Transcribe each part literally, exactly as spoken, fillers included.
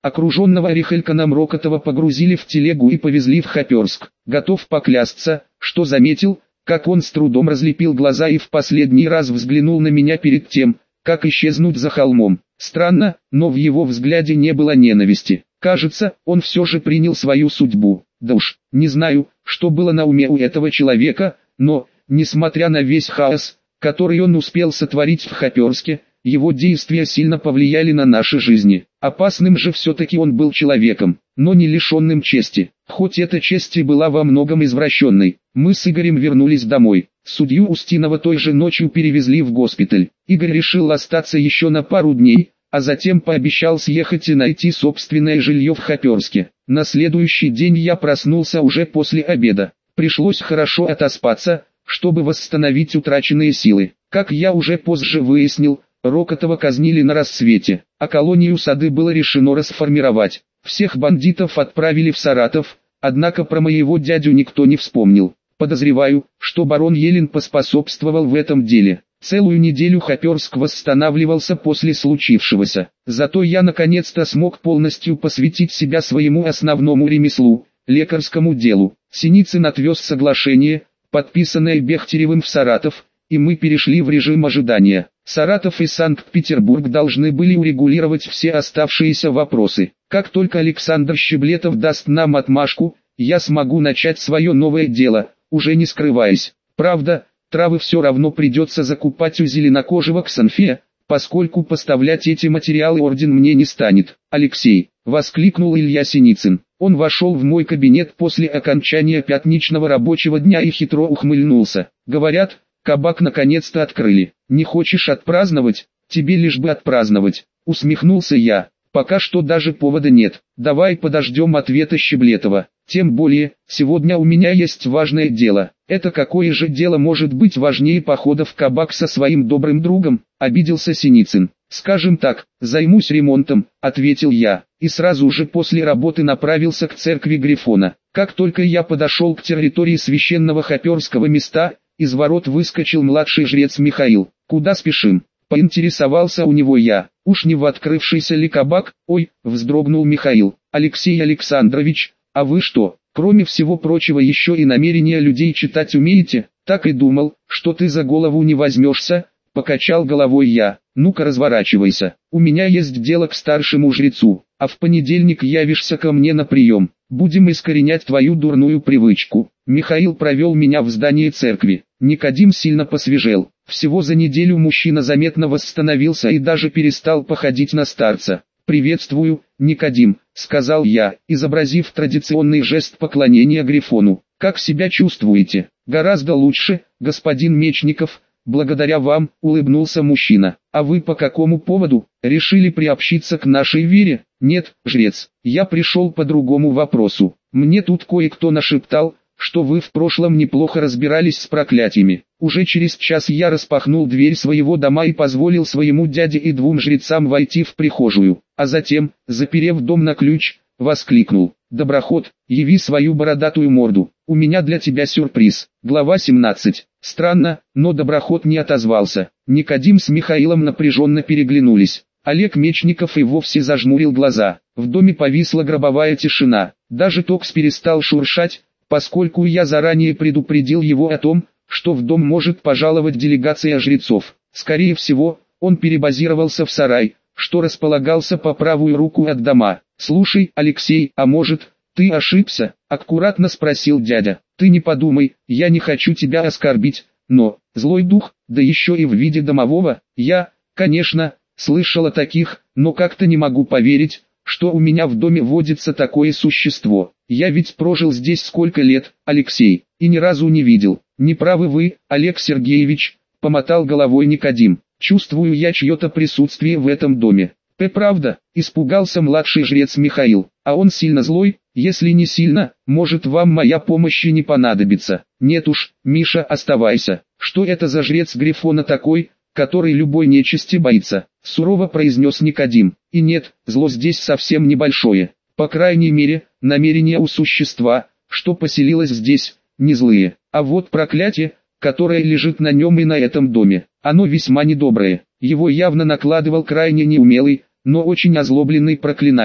Окруженного Рихельканом Рокотова погрузили в телегу и повезли в Хоперск. Готов поклясться, что заметил, как он с трудом разлепил глаза и в последний раз взглянул на меня перед тем, как исчезнуть за холмом. Странно, но в его взгляде не было ненависти. Кажется, он все же принял свою судьбу. Да уж, не знаю, что было на уме у этого человека, но, несмотря на весь хаос, который он успел сотворить в Хоперске, его действия сильно повлияли на наши жизни. Опасным же все-таки он был человеком, но не лишенным чести. Хоть эта честь и была во многом извращенной. Мы с Игорем вернулись домой. Судью Устинова той же ночью перевезли в госпиталь. Игорь решил остаться еще на пару дней, а затем пообещал съехать и найти собственное жилье в Хоперске. На следующий день я проснулся уже после обеда. Пришлось хорошо отоспаться, чтобы восстановить утраченные силы. Как я уже позже выяснил, Рокотова казнили на рассвете, а колонию Сады было решено расформировать. Всех бандитов отправили в Саратов, однако про моего дядю никто не вспомнил. Подозреваю, что барон Елин поспособствовал в этом деле. Целую неделю Хоперск восстанавливался после случившегося. Зато я наконец-то смог полностью посвятить себя своему основному ремеслу, лекарскому делу. Синицын отвез соглашение, подписанное Бехтеревым в Саратов, и мы перешли в режим ожидания. Саратов и Санкт-Петербург должны были урегулировать все оставшиеся вопросы. Как только Александр Щеблетов даст нам отмашку, я смогу начать свое новое дело, уже не скрываясь. Правда, травы все равно придется закупать у зеленокожего Ксанфея, поскольку поставлять эти материалы орден мне не станет. «Алексей!» — воскликнул Илья Синицын. Он вошел в мой кабинет после окончания пятничного рабочего дня и хитро ухмыльнулся. «Говорят, кабак наконец-то открыли. Не хочешь отпраздновать? Тебе лишь бы отпраздновать», — усмехнулся я. «Пока что даже повода нет. Давай подождем ответа Щеблетова. Тем более, сегодня у меня есть важное дело». «Это какое же дело может быть важнее похода в кабак со своим добрым другом?» — обиделся Синицын. «Скажем так, займусь ремонтом», — ответил я, и сразу же после работы направился к церкви Грифона. Как только я подошел к территории священного Хоперского места, из ворот выскочил младший жрец Михаил. «Куда спешим?» — поинтересовался у него я. «Уж не в открывшийся ли кабак?» «Ой», — вздрогнул Михаил. «Алексей Александрович, а вы что, кроме всего прочего еще и намерения людей читать умеете?» «Так и думал, что ты за голову не возьмешься», — покачал головой я. «Ну-ка разворачивайся, у меня есть дело к старшему жрецу, а в понедельник явишься ко мне на прием. Будем искоренять твою дурную привычку». Михаил провел меня в здание церкви. Никодим сильно посвежел. Всего за неделю мужчина заметно восстановился и даже перестал походить на старца. «Приветствую, Никодим», — сказал я, изобразив традиционный жест поклонения Грифону. «Как себя чувствуете?» «Гораздо лучше, господин Мечников, благодаря вам», — улыбнулся мужчина. «А вы по какому поводу? Решили приобщиться к нашей вере?» «Нет, жрец, я пришел по другому вопросу. Мне тут кое-кто нашептал, что вы в прошлом неплохо разбирались с проклятиями». Уже через час я распахнул дверь своего дома и позволил своему дяде и двум жрецам войти в прихожую, а затем, заперев дом на ключ, воскликнул: «Доброход, яви свою бородатую морду, у меня для тебя сюрприз». Глава семнадцать. Странно, но Доброход не отозвался. Никодим с Михаилом напряженно переглянулись. Олег Мечников и вовсе зажмурил глаза. В доме повисла гробовая тишина. Даже токс перестал шуршать, поскольку я заранее предупредил его о том, что в дом может пожаловать делегация жрецов. Скорее всего, он перебазировался в сарай, что располагался по правую руку от дома. «Слушай, Алексей, а может, ты ошибся?» — аккуратно спросил дядя. «Ты не подумай, я не хочу тебя оскорбить, но, злой дух, да еще и в виде домового, я, конечно, слышал о таких, но как-то не могу поверить, что у меня в доме водится такое существо. Я ведь прожил здесь сколько лет, Алексей, и ни разу не видел». «Не правы вы, Олег Сергеевич», — помотал головой Никодим. «Чувствую я чье-то присутствие в этом доме». «П правда?» — испугался младший жрец Михаил. «А он сильно злой? Если не сильно, может вам моя помощь и не понадобится». «Нет уж, Миша, оставайся. Что это за жрец Грифона такой, который любой нечисти боится?» — сурово произнес Никодим. «И нет, зло здесь совсем небольшое. По крайней мере, намерения у существа, что поселилось здесь, не злые. А вот проклятие, которое лежит на нем и на этом доме, оно весьма недоброе. Его явно накладывал крайне неумелый, но очень озлобленный проклинатель.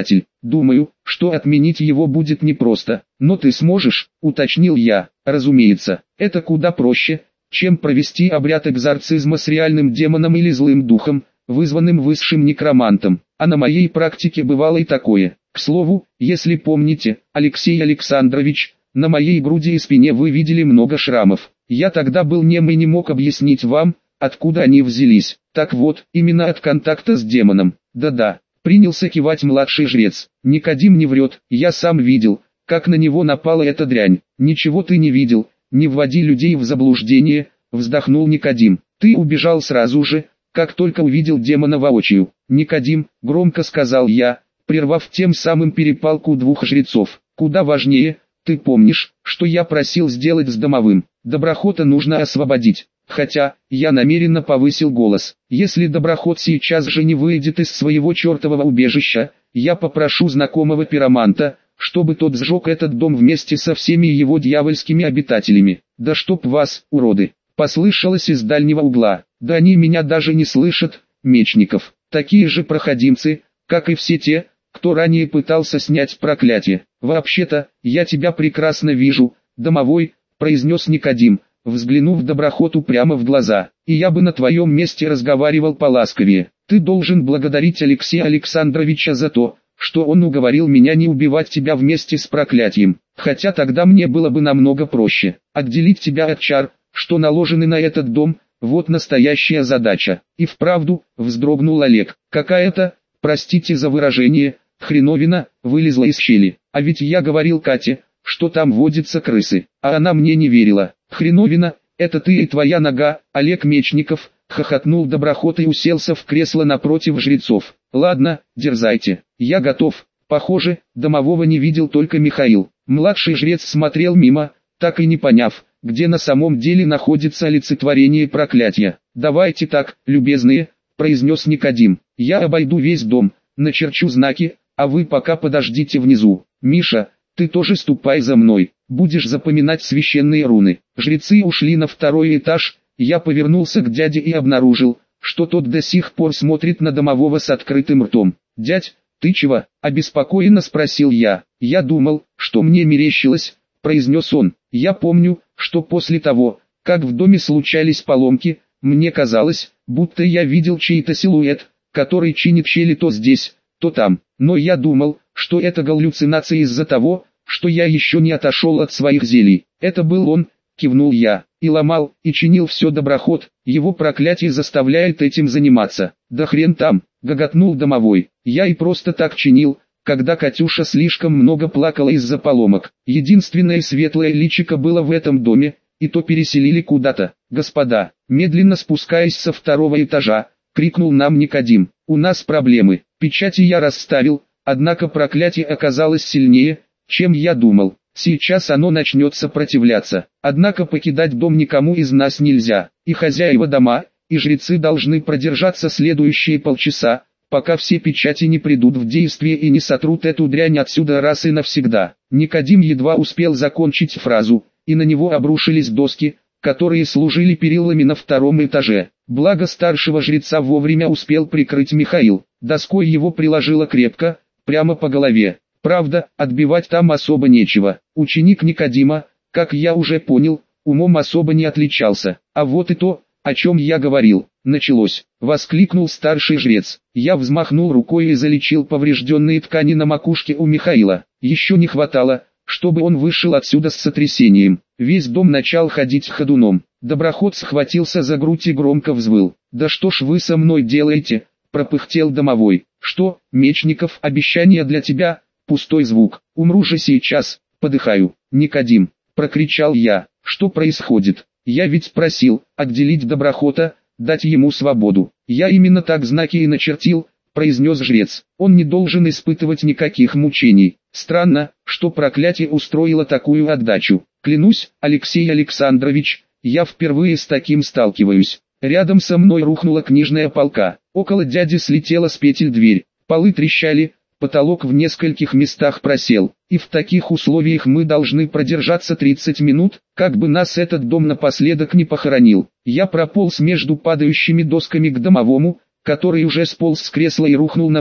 Думаю, что отменить его будет непросто. Но ты сможешь, уточнил я. Разумеется, это куда проще, чем провести обряд экзорцизма с реальным демоном или злым духом, вызванным высшим некромантом. А на моей практике бывало и такое. К слову, если помните, Алексей Александрович, на моей груди и спине вы видели много шрамов. Я тогда был нем и не мог объяснить вам, откуда они взялись. Так вот, именно от контакта с демоном. Да-да, принялся кивать младший жрец. Никодим не врет, я сам видел, как на него напала эта дрянь. Ничего ты не видел, не вводи людей в заблуждение, вздохнул Никодим. Ты убежал сразу же, как только увидел демона воочию. Никодим, громко сказал я, прервав тем самым перепалку двух жрецов. Куда важнее, ты помнишь, что я просил сделать с домовым? Доброхота нужно освободить. Хотя, я намеренно повысил голос. Если Доброхот сейчас же не выйдет из своего чертового убежища, я попрошу знакомого пироманта, чтобы тот сжег этот дом вместе со всеми его дьявольскими обитателями. Да чтоб вас, уроды! Послышалось из дальнего угла. Да они меня даже не слышат, Мечников. Такие же проходимцы, как и все те, кто ранее пытался снять проклятие. Вообще-то, я тебя прекрасно вижу, домовой, произнес Никодим, взглянув Доброхоту прямо в глаза. И я бы на твоем месте разговаривал поласковее. Ты должен благодарить Алексея Александровича за то, что он уговорил меня не убивать тебя вместе с проклятием. Хотя тогда мне было бы намного проще. Отделить тебя от чар, что наложены на этот дом, вот настоящая задача. И вправду, вздрогнул Олег, какая-то, простите за выражение, хреновина, вылезла из щели. А ведь я говорил Кате, что там водятся крысы, а она мне не верила. Хреновина, это ты и твоя нога, Олег Мечников, хохотнул Доброхот и уселся в кресло напротив жрецов. Ладно, дерзайте, я готов. Похоже, домового не видел только Михаил. Младший жрец смотрел мимо, так и не поняв, где на самом деле находится олицетворение проклятия. «Давайте так, любезные», — произнес Никодим. «Я обойду весь дом, начерчу знаки, а вы пока подождите внизу. Миша, ты тоже ступай за мной, будешь запоминать священные руны». Жрецы ушли на второй этаж, я повернулся к дяде и обнаружил, что тот до сих пор смотрит на домового с открытым ртом. «Дядь, ты чего?» – обеспокоенно спросил я. «Я думал, что мне мерещилось», – произнес он. «Я помню, что после того, как в доме случались поломки, мне казалось, будто я видел чей-то силуэт, который чинит щели то здесь, то там. Но я думал, что это галлюцинация из-за того, что я еще не отошел от своих зелий. Это был он», – кивнул я. «И ломал, и чинил все Доброхот, его проклятие заставляет этим заниматься». «Да хрен там», – гоготнул домовой. «Я и просто так чинил, когда Катюша слишком много плакала из-за поломок. Единственное светлое личико было в этом доме, и то переселили куда-то». «Господа», медленно спускаясь со второго этажа, крикнул нам Никодим. «У нас проблемы. Печати я расставил, однако проклятие оказалось сильнее, чем я думал. Сейчас оно начнет сопротивляться. Однако покидать дом никому из нас нельзя. И хозяева дома, и жрецы должны продержаться следующие полчаса, пока все печати не придут в действие и не сотрут эту дрянь отсюда раз и навсегда». Никодим едва успел закончить фразу, и на него обрушились доски, которые служили перилами на втором этаже. Благо старшего жреца вовремя успел прикрыть Михаил. Доской его приложило крепко, прямо по голове. Правда, отбивать там особо нечего. Ученик Никодима, как я уже понял, умом особо не отличался. А вот и то, о чем я говорил. «Началось!» — воскликнул старший жрец. Я взмахнул рукой и залечил поврежденные ткани на макушке у Михаила. Еще не хватало, чтобы он вышел отсюда с сотрясением. Весь дом начал ходить ходуном. Доброхот схватился за грудь и громко взвыл. «Да что ж вы со мной делаете?» — пропыхтел домовой. «Что, Мечников, обещание для тебя?» Пустой звук. «Умру же сейчас, подыхаю». «Никодим!» — прокричал я. «Что происходит? Я ведь просил отделить Доброхота, дать ему свободу. Я именно так знаки и начертил», — произнес жрец. «Он не должен испытывать никаких мучений. Странно, что проклятие устроило такую отдачу. Клянусь, Алексей Александрович, я впервые с таким сталкиваюсь». Рядом со мной рухнула книжная полка. Около дяди слетела с петель дверь. Полы трещали. Потолок в нескольких местах просел, и в таких условиях мы должны продержаться тридцать минут, как бы нас этот дом напоследок не похоронил. Я прополз между падающими досками к домовому, который уже сполз с кресла и рухнул на пол,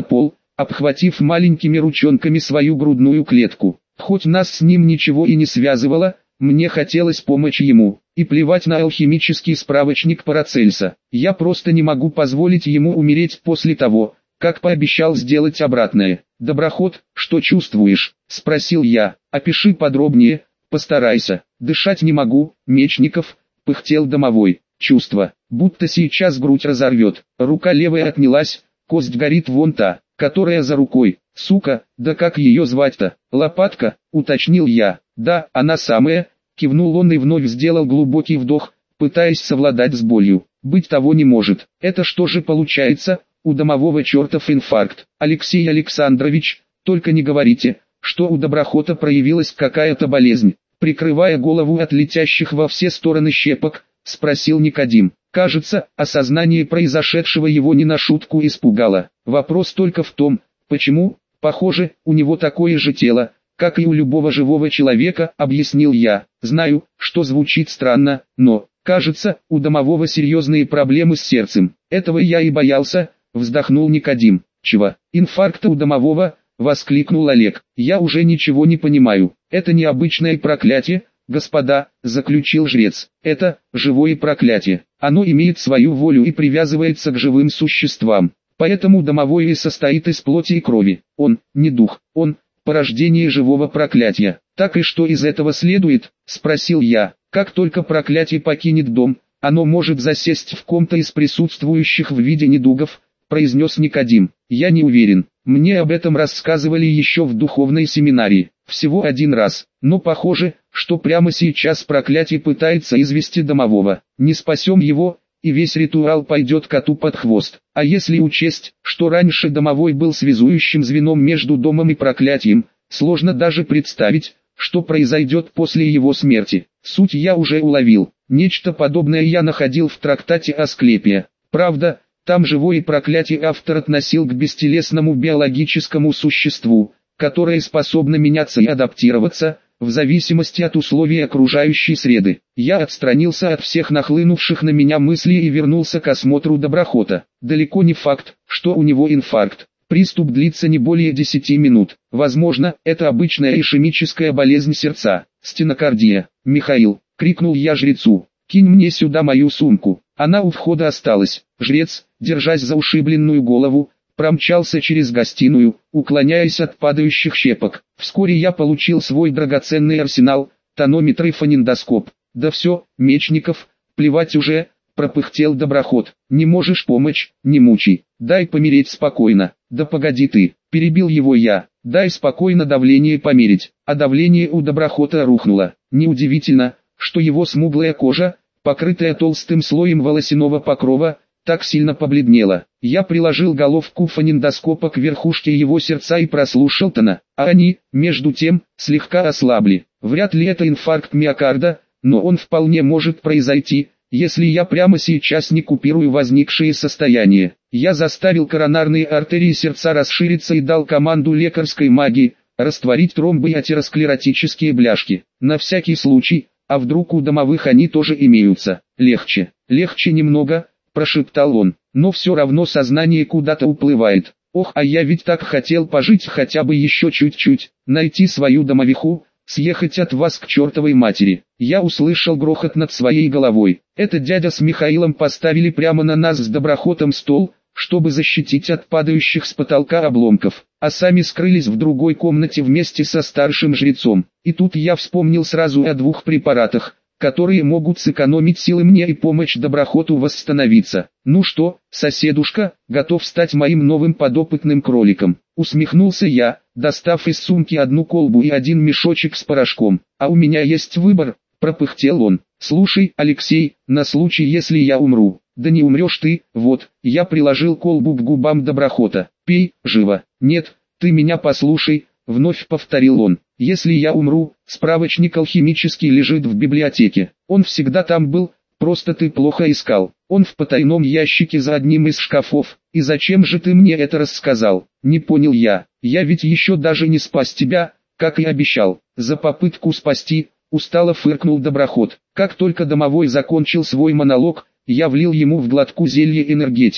обхватив маленькими ручонками свою грудную клетку. Хоть нас с ним ничего и не связывало, мне хотелось помочь ему, и плевать на алхимический справочник Парацельса. Я просто не могу позволить ему умереть после того, как пообещал сделать обратное. «Доброход, что чувствуешь?» – спросил я. «Опиши подробнее, постарайся». «Дышать не могу, Мечников», – пыхтел домовой. «Чувство, будто сейчас грудь разорвет». Рука левая отнялась, кость горит вон та, которая за рукой. «Сука, да как ее звать-то?» «Лопатка», – уточнил я. «Да, она самая», – кивнул он и вновь сделал глубокий вдох, пытаясь совладать с болью. «Быть того не может. Это что же получается? У домового чертов инфаркт. Алексей Александрович, только не говорите, что у Доброхота проявилась какая-то болезнь». Прикрывая голову от летящих во все стороны щепок, спросил Никодим. Кажется, осознание произошедшего его не на шутку испугало. Вопрос только в том, почему, похоже, у него такое же тело, как и у любого живого человека, объяснил я. Знаю, что звучит странно, но, кажется, у домового серьезные проблемы с сердцем. Этого я и боялся, вздохнул Никодим. Чего? Инфаркта у домового? Воскликнул Олег. Я уже ничего не понимаю. Это не обычное проклятие, господа, заключил жрец. Это живое проклятие. Оно имеет свою волю и привязывается к живым существам. Поэтому домовой и состоит из плоти и крови. Он не дух, он порождение живого проклятия. Так и что из этого следует? Спросил я. Как только проклятие покинет дом, оно может засесть в ком-то из присутствующих в виде недугов, произнес Никодим. Я не уверен. Мне об этом рассказывали еще в духовной семинарии. Всего один раз. Но похоже, что прямо сейчас проклятие пытается извести домового. Не спасем его, и весь ритуал пойдет коту под хвост. А если учесть, что раньше домовой был связующим звеном между домом и проклятием, сложно даже представить, что произойдет после его смерти. Суть я уже уловил. Нечто подобное я находил в трактате Асклепия. Правда, там живое проклятие автор относил к бестелесному биологическому существу, которое способно меняться и адаптироваться, в зависимости от условий окружающей среды. Я отстранился от всех нахлынувших на меня мыслей и вернулся к осмотру Доброхота. Далеко не факт, что у него инфаркт. Приступ длится не более десяти минут. Возможно, это обычная ишемическая болезнь сердца, стенокардия. «Михаил!» — крикнул я жрецу. «Кинь мне сюда мою сумку». Она у входа осталась. Жрец, держась за ушибленную голову, промчался через гостиную, уклоняясь от падающих щепок. Вскоре я получил свой драгоценный арсенал, тонометр и фонендоскоп. «Да все, Мечников, плевать уже», — пропыхтел Доброхот. «Не можешь помочь, не мучай, дай помереть спокойно». «Да погоди ты», — перебил его я, — «дай спокойно давление померить». А давление у Доброхота рухнуло. Неудивительно, что его смуглая кожа, покрытая толстым слоем волосяного покрова, так сильно побледнела. Я приложил головку фонендоскопа к верхушке его сердца и прослушал тона, а они, между тем, слегка ослабли. Вряд ли это инфаркт миокарда, но он вполне может произойти, если я прямо сейчас не купирую возникшее состояние. Я заставил коронарные артерии сердца расшириться и дал команду лекарской магии, растворить тромбы и атеросклеротические бляшки. На всякий случай, а вдруг у домовых они тоже имеются. Легче, легче немного, прошептал он, но все равно сознание куда-то уплывает. Ох, а я ведь так хотел пожить хотя бы еще чуть-чуть, найти свою домовиху, съехать от вас к чертовой матери. Я услышал грохот над своей головой. Это дядя с Михаилом поставили прямо на нас с Доброхотом стол, чтобы защитить от падающих с потолка обломков, а сами скрылись в другой комнате вместе со старшим жрецом. И тут я вспомнил сразу о двух препаратах, которые могут сэкономить силы мне и помочь Доброхоту восстановиться. «Ну что, соседушка, готов стать моим новым подопытным кроликом?» Усмехнулся я, достав из сумки одну колбу и один мешочек с порошком. «А у меня есть выбор», — пропыхтел он. «Слушай, Алексей, на случай если я умру». «Да не умрешь ты, вот», — я приложил колбу к губам Доброхота. «Пей, живо». «Нет, ты меня послушай», — вновь повторил он. «Если я умру, справочник алхимический лежит в библиотеке. Он всегда там был, просто ты плохо искал. Он в потайном ящике за одним из шкафов. И зачем же ты мне это рассказал?» «Не понял я. Я ведь еще даже не спас тебя, как и обещал». «За попытку спасти», — устало фыркнул Доброхот. Как только домовой закончил свой монолог, я влил ему в глотку зелье энергетик.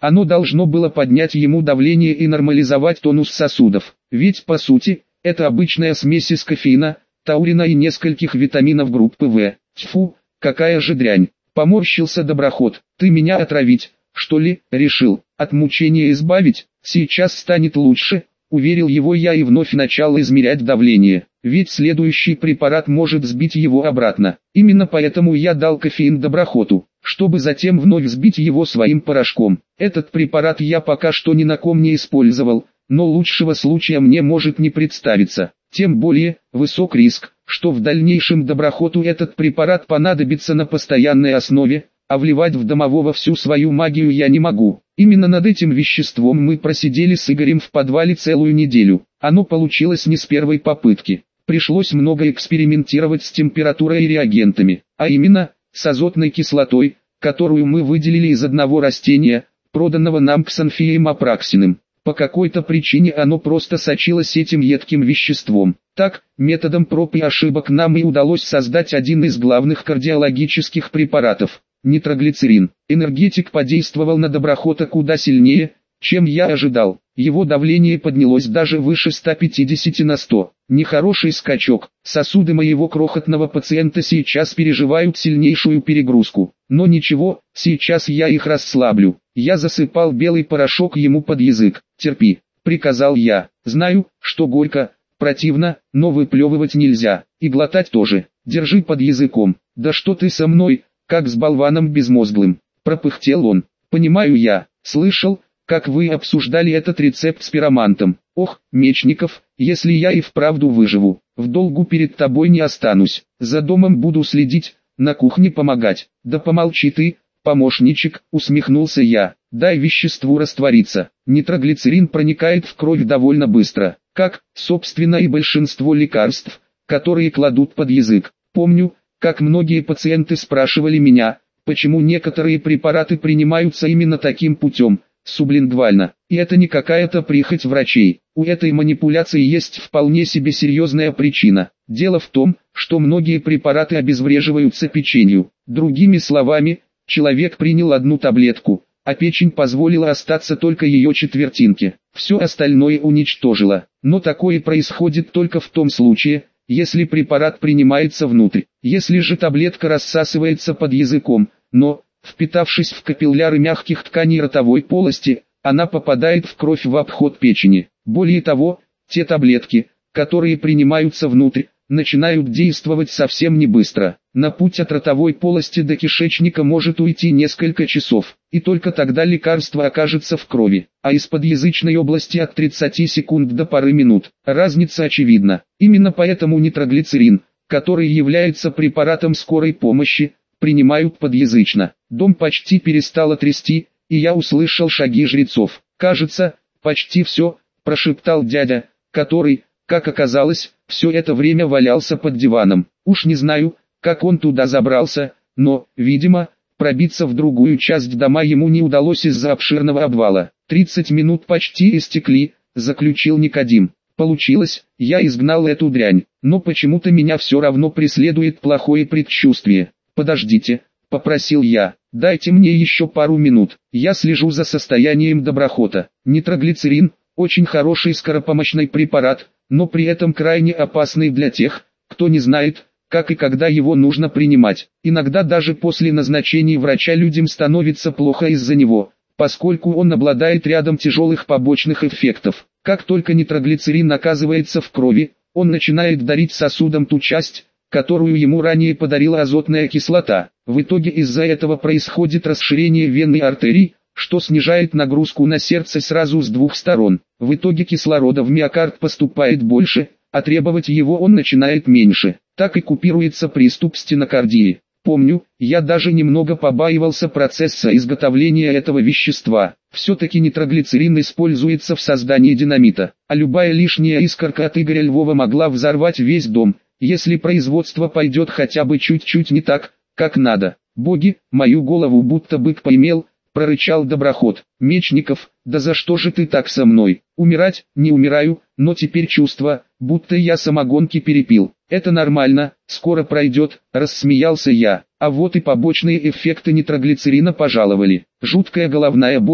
Оно должно было поднять ему давление и нормализовать тонус сосудов. Ведь по сути, это обычная смесь из кофеина, таурина и нескольких витаминов группы В. Тьфу, какая же дрянь. Поморщился доброход. Ты меня отравить, что ли, решил? От мучения избавить? Сейчас станет лучше, уверил его я и вновь начал измерять давление. Ведь следующий препарат может сбить его обратно. Именно поэтому я дал кофеин доброхоту, чтобы затем вновь сбить его своим порошком. Этот препарат я пока что ни на ком не использовал, но лучшего случая мне может не представиться. Тем более, высок риск, что в дальнейшем доброхоту этот препарат понадобится на постоянной основе, а вливать в домового всю свою магию я не могу. Именно над этим веществом мы просидели с Игорем в подвале целую неделю. Оно получилось не с первой попытки. Пришлось много экспериментировать с температурой и реагентами, а именно, с азотной кислотой, которую мы выделили из одного растения, проданного нам Ксанфием апраксиным. По какой-то причине оно просто сочилось этим едким веществом. Так, методом проб и ошибок нам и удалось создать один из главных кардиологических препаратов – нитроглицерин. Энергетик подействовал на доброхота куда сильнее, чем я ожидал. Его давление поднялось даже выше ста пятидесяти на сто. Нехороший скачок. Сосуды моего крохотного пациента сейчас переживают сильнейшую перегрузку. Но ничего, сейчас я их расслаблю. Я засыпал белый порошок ему под язык. «Терпи», — приказал я. «Знаю, что горько, противно, но выплевывать нельзя. И глотать тоже. Держи под языком». «Да что ты со мной, как с болваном безмозглым», — пропыхтел он. «Понимаю я. Слышал, как вы обсуждали этот рецепт с пиромантом. Ох, Мечников, если я и вправду выживу, в долгу перед тобой не останусь. За домом буду следить, на кухне помогать». «Да помолчи ты, помощничек», — усмехнулся я. «Дай веществу раствориться». Нитроглицерин проникает в кровь довольно быстро, как, собственно, и большинство лекарств, которые кладут под язык. Помню, как многие пациенты спрашивали меня, почему некоторые препараты принимаются именно таким путем, сублингвально. И это не какая-то прихоть врачей. У этой манипуляции есть вполне себе серьезная причина. Дело в том, что многие препараты обезвреживаются печенью. Другими словами, человек принял одну таблетку, а печень позволила остаться только ее четвертинке. Все остальное уничтожила. Но такое происходит только в том случае, если препарат принимается внутрь. Если же таблетка рассасывается под языком, но, впитавшись в капилляры мягких тканей ротовой полости, она попадает в кровь в обход печени. Более того, те таблетки, которые принимаются внутрь, начинают действовать совсем не быстро. На путь от ротовой полости до кишечника может уйти несколько часов, и только тогда лекарство окажется в крови, а из подъязычной области от тридцати секунд до пары минут. Разница очевидна. Именно поэтому нитроглицерин, который является препаратом скорой помощи, принимают подъязычно. Дом почти перестало трясти, и я услышал шаги жрецов. «Кажется, почти все», – прошептал дядя, который, как оказалось, все это время валялся под диваном. Уж не знаю, как он туда забрался, но, видимо, пробиться в другую часть дома ему не удалось из-за обширного обвала. «Тридцать минут почти истекли», – заключил Никодим. «Получилось, я изгнал эту дрянь, но почему-то меня все равно преследует плохое предчувствие». «Подождите», — попросил я, — «дайте мне еще пару минут, я слежу за состоянием доброхота». Нитроглицерин – очень хороший скоропомощный препарат, но при этом крайне опасный для тех, кто не знает, как и когда его нужно принимать. Иногда даже после назначения врача людям становится плохо из-за него, поскольку он обладает рядом тяжелых побочных эффектов. Как только нитроглицерин оказывается в крови, он начинает дарить сосудам ту часть, которую ему ранее подарила азотная кислота. В итоге из-за этого происходит расширение вен и артерий, что снижает нагрузку на сердце сразу с двух сторон. В итоге кислорода в миокард поступает больше, а требовать его он начинает меньше. Так и купируется приступ стенокардии. Помню, я даже немного побаивался процесса изготовления этого вещества. Все-таки нитроглицерин используется в создании динамита, а любая лишняя искорка от Игоря Львова могла взорвать весь дом, если производство пойдет хотя бы чуть-чуть не так, как надо. «Боги, мою голову будто бык поимел», — прорычал доброход. «Мечников, да за что же ты так со мной? Умирать, не умираю, но теперь чувство, будто я самогонки перепил. Это нормально, скоро пройдет», — рассмеялся я. А вот и побочные эффекты нитроглицерина пожаловали. Жуткая головная боль,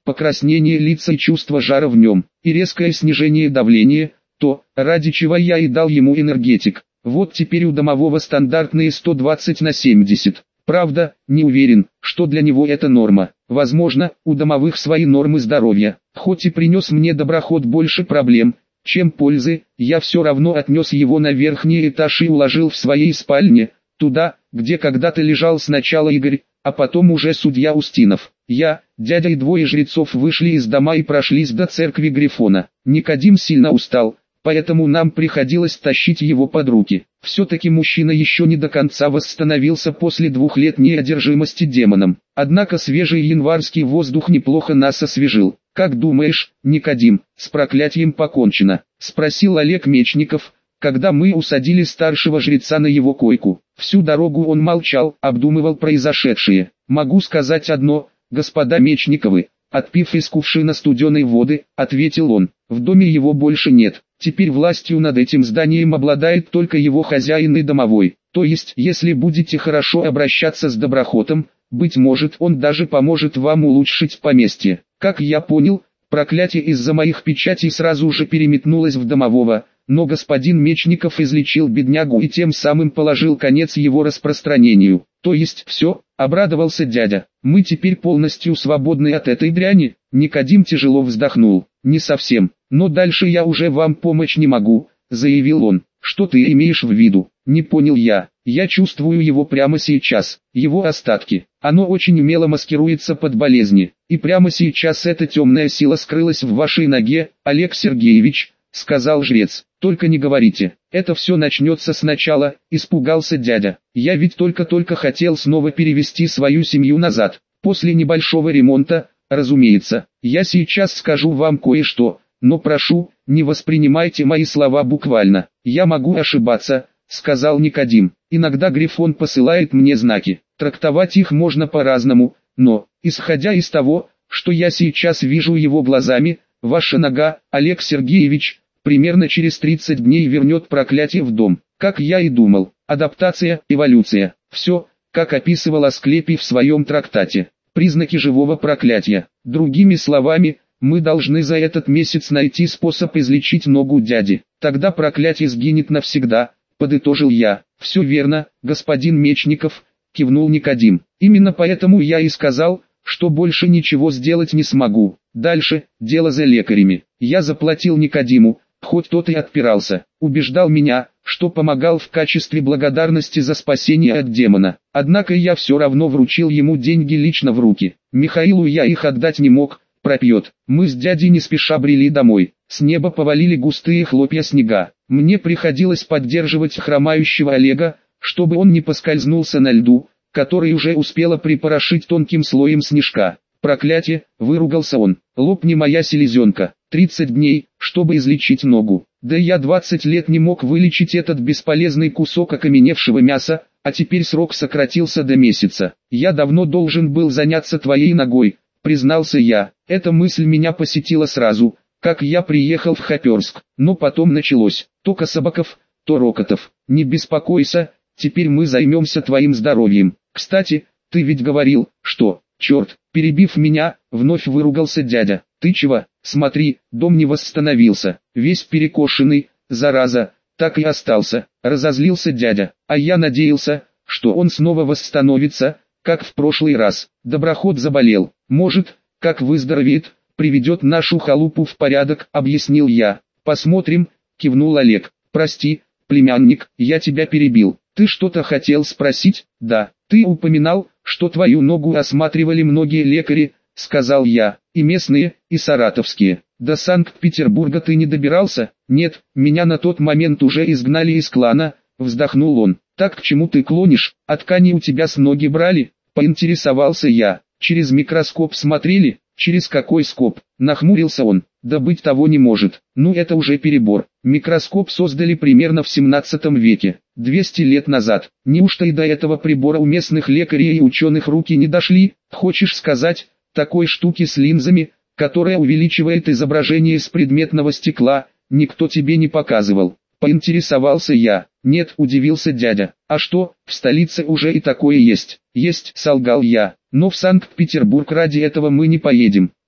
покраснение лица и чувство жара в нем, и резкое снижение давления, то, ради чего я и дал ему энергетик. Вот теперь у домового стандартные сто двадцать на семьдесят. Правда, не уверен, что для него это норма. Возможно, у домовых свои нормы здоровья. Хоть и принес мне доброход больше проблем, чем пользы, я все равно отнес его на верхний этаж и уложил в своей спальне, туда, где когда-то лежал сначала Игорь, а потом уже судья Устинов. Я, дядя и двое жрецов вышли из дома и прошлись до церкви Грифона. Никодим сильно устал, поэтому нам приходилось тащить его под руки. Все-таки мужчина еще не до конца восстановился после двухлетней одержимости демоном. Однако свежий январский воздух неплохо нас освежил. «Как думаешь, Никодим, с проклятием покончено?» – спросил Олег Мечников, когда мы усадили старшего жреца на его койку. Всю дорогу он молчал, обдумывал произошедшее. «Могу сказать одно, господа Мечниковы», – отпив из кувшина студеной воды, ответил он. «В доме его больше нет. Теперь властью над этим зданием обладает только его хозяин и домовой. То есть, если будете хорошо обращаться с доброхотом, быть может, он даже поможет вам улучшить поместье. Как я понял, проклятие из-за моих печатей сразу же переметнулось в домового, но господин Мечников излечил беднягу и тем самым положил конец его распространению. То есть все, обрадовался дядя. Мы теперь полностью свободны от этой дряни?» Никодим тяжело вздохнул. «Не совсем, но дальше я уже вам помочь не могу», заявил он. «Что ты имеешь в виду?» Не понял я. «Я чувствую его прямо сейчас, его остатки. Оно очень умело маскируется под болезни. И прямо сейчас эта темная сила скрылась в вашей ноге, Олег Сергеевич», сказал жрец. «Только не говорите, это все начнется сначала», испугался дядя. «Я ведь только-только хотел снова перевести свою семью назад, после небольшого ремонта, разумеется. Я сейчас скажу вам кое-что, но прошу, не воспринимайте мои слова буквально. Я могу ошибаться», сказал Никодим. «Иногда Грифон посылает мне знаки. Трактовать их можно по-разному, но, исходя из того, что я сейчас вижу его глазами, ваша нога, Олег Сергеевич, примерно через тридцать дней вернет проклятие в дом. Как я и думал, адаптация, эволюция, все, как описывал Асклепий в своем трактате. Признаки живого проклятия. Другими словами, мы должны за этот месяц найти способ излечить ногу дяди. Тогда проклятие сгинет навсегда», подытожил я. «Все верно, господин Мечников», кивнул Никодим. «Именно поэтому я и сказал, что больше ничего сделать не смогу. Дальше, дело за лекарями. Я заплатил Никодиму, хоть тот и отпирался, убеждал меня, что помогал в качестве благодарности за спасение от демона. Однако я все равно вручил ему деньги лично в руки. Михаилу я их отдать не мог, пропьет. Мы с дядей не спеша брели домой. С неба повалили густые хлопья снега. Мне приходилось поддерживать хромающего Олега, чтобы он не поскользнулся на льду, который уже успела припорошить тонким слоем снежка. «Проклятие!» – выругался он. «Лопни моя селезенка. тридцать дней, чтобы излечить ногу. Да я двадцать лет не мог вылечить этот бесполезный кусок окаменевшего мяса, а теперь срок сократился до месяца. Я давно должен был заняться твоей ногой», признался я. Эта мысль меня посетила сразу, как я приехал в Хоперск. Но потом началось. То Кособоков, то Рокотов. «Не беспокойся, теперь мы займемся твоим здоровьем. Кстати, ты ведь говорил, что...» «Черт!» – перебив меня, вновь выругался дядя. «Ты чего? Смотри, дом не восстановился, весь перекошенный, зараза, так и остался», – разозлился дядя. «А я надеялся, что он снова восстановится, как в прошлый раз. Доброход заболел. Может, как выздоровеет, приведет нашу халупу в порядок», – объяснил я. «Посмотрим», – кивнул Олег. «Прости, племянник, я тебя перебил. Ты что-то хотел спросить?» «Да, ты упоминал, что твою ногу осматривали многие лекари», — сказал я, — «и местные, и саратовские. До Санкт-Петербурга ты не добирался?» «Нет, меня на тот момент уже изгнали из клана», — вздохнул он. «Так к чему ты клонишь? А ткани у тебя с ноги брали?» — поинтересовался я. «Через микроскоп смотрели?» «Через какой скоп?» — нахмурился он. «Да быть того не может. Ну это уже перебор. Микроскоп создали примерно в семнадцатом веке, двести лет назад. Неужто и до этого прибора у местных лекарей и ученых руки не дошли? Хочешь сказать, такой штуки с линзами, которая увеличивает изображение с предметного стекла, никто тебе не показывал?» Поинтересовался я. «Нет», удивился дядя. «А что, в столице уже и такое есть?» «Есть», солгал я. «Но в Санкт-Петербург ради этого мы не поедем.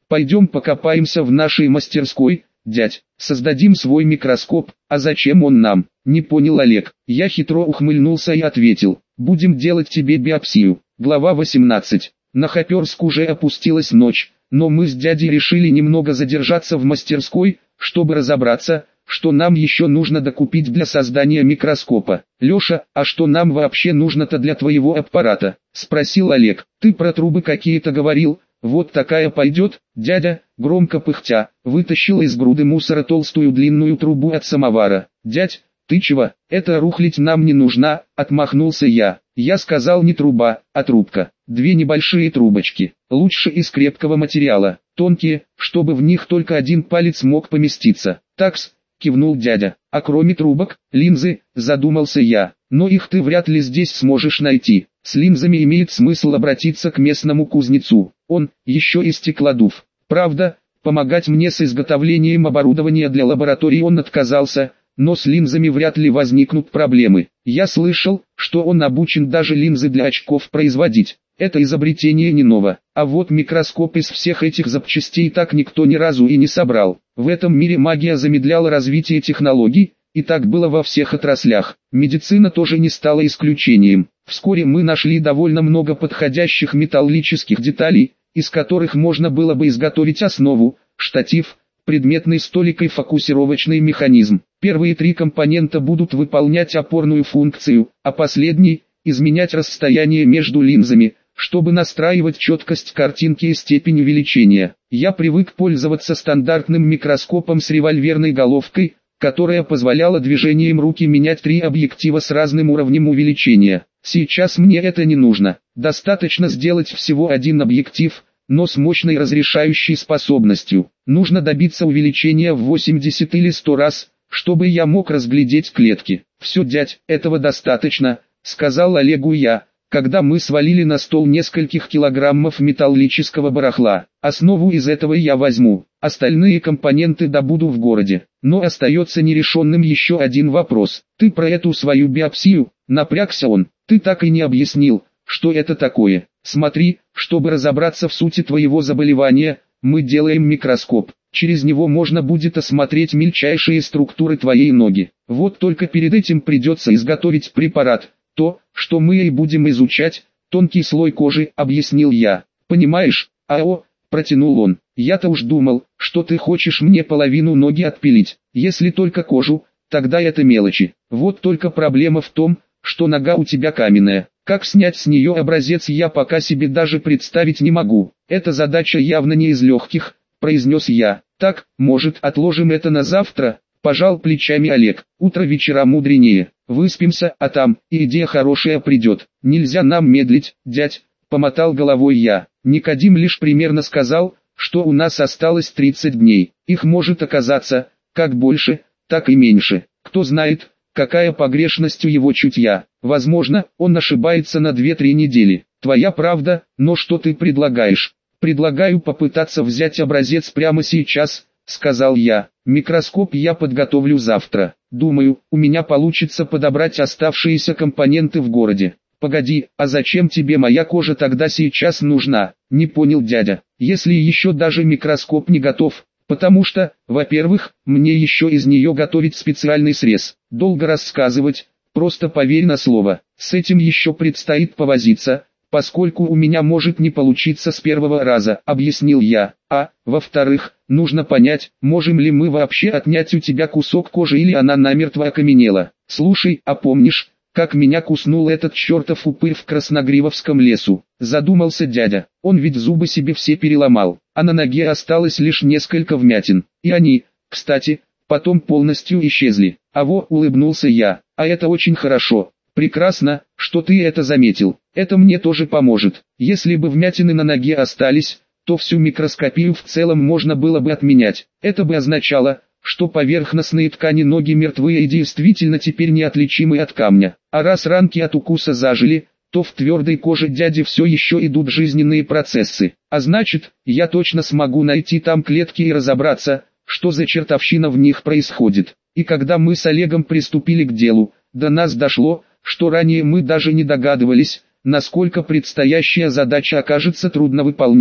Пойдем покопаемся в нашей мастерской, дядь, создадим свой микроскоп. А зачем он нам? Не понял Олег. Я хитро ухмыльнулся и ответил: будем делать тебе биопсию. Глава восемнадцать. На Хоперск уже опустилась ночь, но мы с дядей решили немного задержаться в мастерской, чтобы разобраться, что нам еще нужно докупить для создания микроскопа. «Леша, а что нам вообще нужно-то для твоего аппарата?» – спросил Олег. «Ты про трубы какие-то говорил, вот такая пойдет?» Дядя, громко пыхтя, вытащил из груды мусора толстую длинную трубу от самовара. «Дядь, ты чего? Эта рухлядь нам не нужна», – отмахнулся я. Я сказал не труба, а трубка. Две небольшие трубочки, лучше из крепкого материала, тонкие, чтобы в них только один палец мог поместиться. «Такс», — кивнул дядя. «А кроме трубок, линзы», — задумался я. «Но их ты вряд ли здесь сможешь найти. С линзами имеет смысл обратиться к местному кузнецу. Он еще и стеклодув. Правда, помогать мне с изготовлением оборудования для лаборатории он отказался, но с линзами вряд ли возникнут проблемы. Я слышал, что он обучен даже линзы для очков производить. Это изобретение не ново. А вот микроскоп из всех этих запчастей так никто ни разу и не собрал. В этом мире магия замедляла развитие технологий, и так было во всех отраслях. Медицина тоже не стала исключением. Вскоре мы нашли довольно много подходящих металлических деталей, из которых можно было бы изготовить основу, штатив, предметный столик и фокусировочный механизм. Первые три компонента будут выполнять опорную функцию, а последний – изменять расстояние между линзами, чтобы настраивать четкость картинки и степень увеличения. Я привык пользоваться стандартным микроскопом с револьверной головкой, которая позволяла движением руки менять три объектива с разным уровнем увеличения. Сейчас мне это не нужно. Достаточно сделать всего один объектив, но с мощной разрешающей способностью. Нужно добиться увеличения в восемьдесят или сто раз, чтобы я мог разглядеть клетки. «Все, дядь, этого достаточно», — сказал Олегу я, когда мы свалили на стол нескольких килограммов металлического барахла. «Основу из этого я возьму, остальные компоненты добуду в городе. Но остается нерешенным еще один вопрос. Ты про эту свою биопсию?» — напрягся он. «Ты так и не объяснил, что это такое. Смотри, чтобы разобраться в сути твоего заболевания, мы делаем микроскоп. Через него можно будет осмотреть мельчайшие структуры твоей ноги. Вот только перед этим придется изготовить препарат. То, что мы и будем изучать, тонкий слой кожи», — объяснил я. «Понимаешь, АО», — протянул он. «Я-то уж думал, что ты хочешь мне половину ноги отпилить. Если только кожу, тогда это мелочи. Вот только проблема в том, что нога у тебя каменная. Как снять с нее образец, я пока себе даже представить не могу. Эта задача явно не из легких», — произнес я. «Так, может, отложим это на завтра?» — пожал плечами Олег. «Утро вечера мудренее. Выспимся, а там и идея хорошая придет. Нельзя нам медлить, дядь», — помотал головой я. «Никодим лишь примерно сказал, что у нас осталось тридцать дней. Их может оказаться, как больше, так и меньше. Кто знает, какая погрешность у его чутья. Возможно, он ошибается на две-три недели. Твоя правда, но что ты предлагаешь?» «Предлагаю попытаться взять образец прямо сейчас», — сказал я. «Микроскоп я подготовлю завтра. Думаю, у меня получится подобрать оставшиеся компоненты в городе». «Погоди, а зачем тебе моя кожа тогда сейчас нужна?» — не понял дядя. «Если еще даже микроскоп не готов, потому что, во-первых, мне еще из нее готовить специальный срез. Долго рассказывать, просто поверь на слово. С этим еще предстоит повозиться, поскольку у меня может не получиться с первого раза», — объяснил я. «А, во-вторых, нужно понять, можем ли мы вообще отнять у тебя кусок кожи или она намертво окаменела. Слушай, а помнишь, как меня куснул этот чертов упырь в Красногривовском лесу?» — задумался дядя. «Он ведь зубы себе все переломал, а на ноге осталось лишь несколько вмятин. И они, кстати, потом полностью исчезли». «Аво», — улыбнулся я, — «а это очень хорошо. Прекрасно, что ты это заметил. Это мне тоже поможет. Если бы вмятины на ноге остались, то всю микроскопию в целом можно было бы отменять. Это бы означало, что поверхностные ткани ноги мертвые и действительно теперь неотличимы от камня. А раз ранки от укуса зажили, то в твердой коже дяди все еще идут жизненные процессы. А значит, я точно смогу найти там клетки и разобраться, что за чертовщина в них происходит». И когда мы с Олегом приступили к делу, до нас дошло, что ранее мы даже не догадывались, насколько предстоящая задача окажется трудновыполнимой.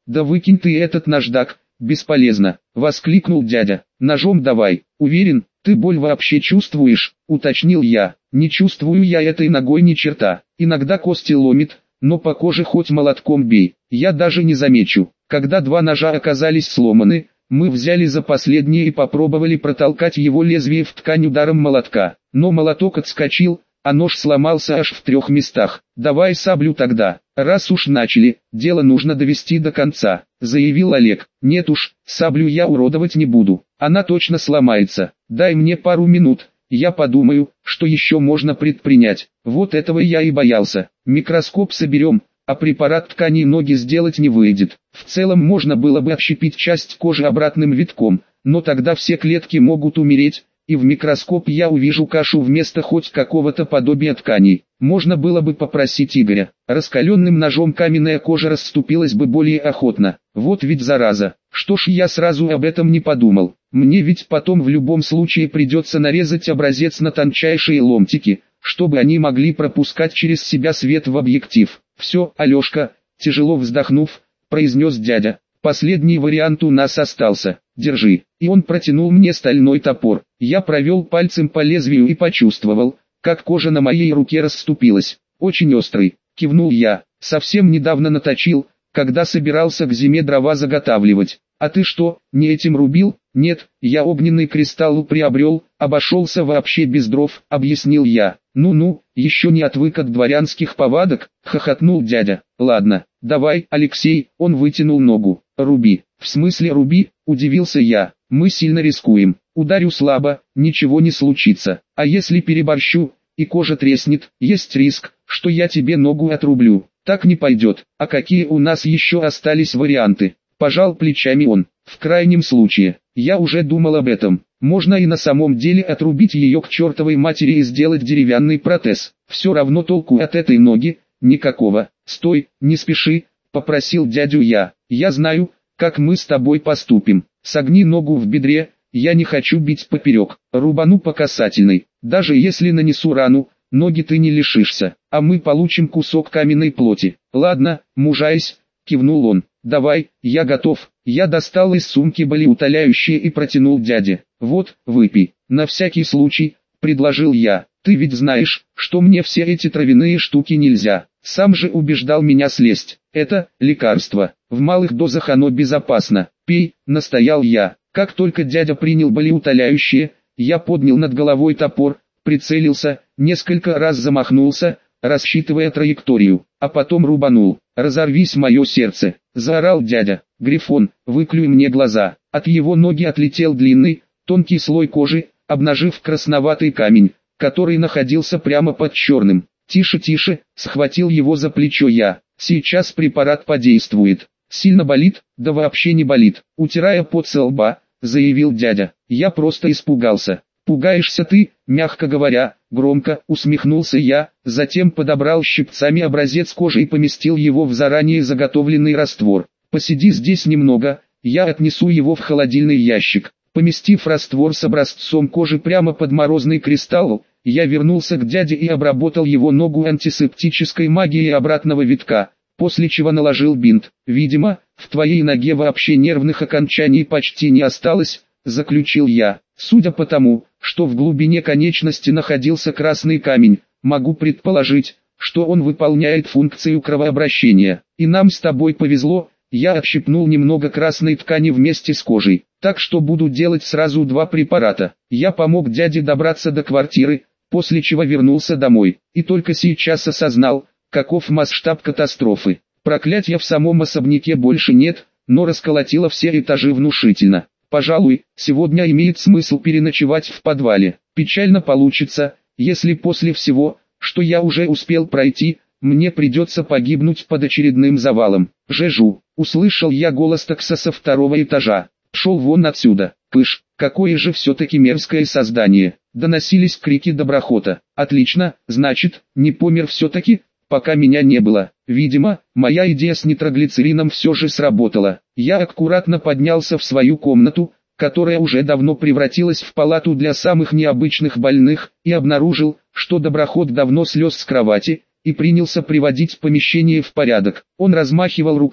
Да выкинь ты этот наждак, бесполезно, воскликнул дядя. Ножом давай, уверен, ты боль вообще чувствуешь, уточнил я. Не чувствую я этой ногой ни черта, иногда кости ломит, но по коже хоть молотком бей, я даже не замечу. Когда два ножа оказались сломаны, мы взяли за последнее и попробовали протолкать его лезвие в ткань ударом молотка, но молоток отскочил, а нож сломался аж в трех местах. «Давай саблю тогда, раз уж начали, дело нужно довести до конца», — заявил Олег. «Нет уж, саблю я уродовать не буду, она точно сломается, дай мне пару минут, я подумаю, что еще можно предпринять». Вот этого я и боялся. Микроскоп соберем, а препарат ткани ноги сделать не выйдет. В целом можно было бы общипить часть кожи обратным витком, но тогда все клетки могут умереть, и в микроскоп я увижу кашу вместо хоть какого-то подобия тканей. Можно было бы попросить Игоря. Раскаленным ножом каменная кожа расступилась бы более охотно. Вот ведь зараза. Что ж я сразу об этом не подумал. Мне ведь потом в любом случае придется нарезать образец на тончайшие ломтики, чтобы они могли пропускать через себя свет в объектив. «Все, Алешка», тяжело вздохнув, произнес дядя, «последний вариант у нас остался, держи». И он протянул мне стальной топор. Я провел пальцем по лезвию и почувствовал, как кожа на моей руке расступилась. «Очень острый», кивнул я, «совсем недавно наточил, когда собирался к зиме дрова заготавливать». «А ты что, не этим рубил?» «Нет, я огненный кристалл приобрел, обошелся вообще без дров», объяснил я. «Ну-ну, еще не отвык от дворянских повадок», хохотнул дядя. «Ладно, давай, Алексей», он вытянул ногу. «Руби». «В смысле руби?» удивился я. «Мы сильно рискуем. Ударю слабо, ничего не случится. А если переборщу, и кожа треснет, есть риск, что я тебе ногу отрублю. Так не пойдет. А какие у нас еще остались варианты?» Пожал плечами он. «В крайнем случае, я уже думал об этом. Можно и на самом деле отрубить ее к чертовой матери и сделать деревянный протез. Все равно толку от этой ноги никакого». «Стой, не спеши», попросил дядю я. «Я знаю, как мы с тобой поступим. Согни ногу в бедре, я не хочу бить поперек. Рубану по касательной. Даже если нанесу рану, ноги ты не лишишься, а мы получим кусок каменной плоти». «Ладно, мужайсь», кивнул он. «Давай, я готов». Я достал из сумки болеутоляющее и протянул дяде. «Вот, выпей, на всякий случай», предложил я. «Ты ведь знаешь, что мне все эти травяные штуки нельзя. Сам же убеждал меня слезть. Это лекарство. В малых дозах оно безопасно. Пей», настоял я. Как только дядя принял болеутоляющее, я поднял над головой топор, прицелился, несколько раз замахнулся, рассчитывая траекторию, а потом рубанул. «Разорвись мое сердце», — заорал дядя. «Грифон, выклюй мне глаза». От его ноги отлетел длинный, тонкий слой кожи, обнажив красноватый камень, который находился прямо под черным. «Тише, тише», — схватил его за плечо я. «Сейчас препарат подействует». «Сильно болит?» «Да вообще не болит», — утирая пот со лба, заявил дядя. «Я просто испугался». «Пугаешься ты, мягко говоря», — громко усмехнулся я, затем подобрал щипцами образец кожи и поместил его в заранее заготовленный раствор. «Посиди здесь немного, я отнесу его в холодильный ящик». Поместив раствор с образцом кожи прямо под морозный кристалл, я вернулся к дяде и обработал его ногу антисептической магией обратного витка, после чего наложил бинт. «Видимо, в твоей ноге вообще нервных окончаний почти не осталось», — заключил я. «Судя по тому, что в глубине конечности находился красный камень, могу предположить, что он выполняет функцию кровообращения. И нам с тобой повезло, я отщипнул немного красной ткани вместе с кожей, так что буду делать сразу два препарата». Я помог дяде добраться до квартиры, после чего вернулся домой, и только сейчас осознал, каков масштаб катастрофы. Проклятья в самом особняке больше нет, но расколотило все этажи внушительно. Пожалуй, сегодня имеет смысл переночевать в подвале. Печально получится, если после всего, что я уже успел пройти, мне придется погибнуть под очередным завалом. «Жежу», — услышал я голос такса со второго этажа. «Шел вон отсюда». «Пыш, какое же все-таки мерзкое создание», — доносились крики доброхота. «Отлично, значит, не помер все-таки, пока меня не было». Видимо, моя идея с нитроглицерином все же сработала. Я аккуратно поднялся в свою комнату, которая уже давно превратилась в палату для самых необычных больных, и обнаружил, что доброхот давно слез с кровати, и принялся приводить помещение в порядок. Он размахивал руками,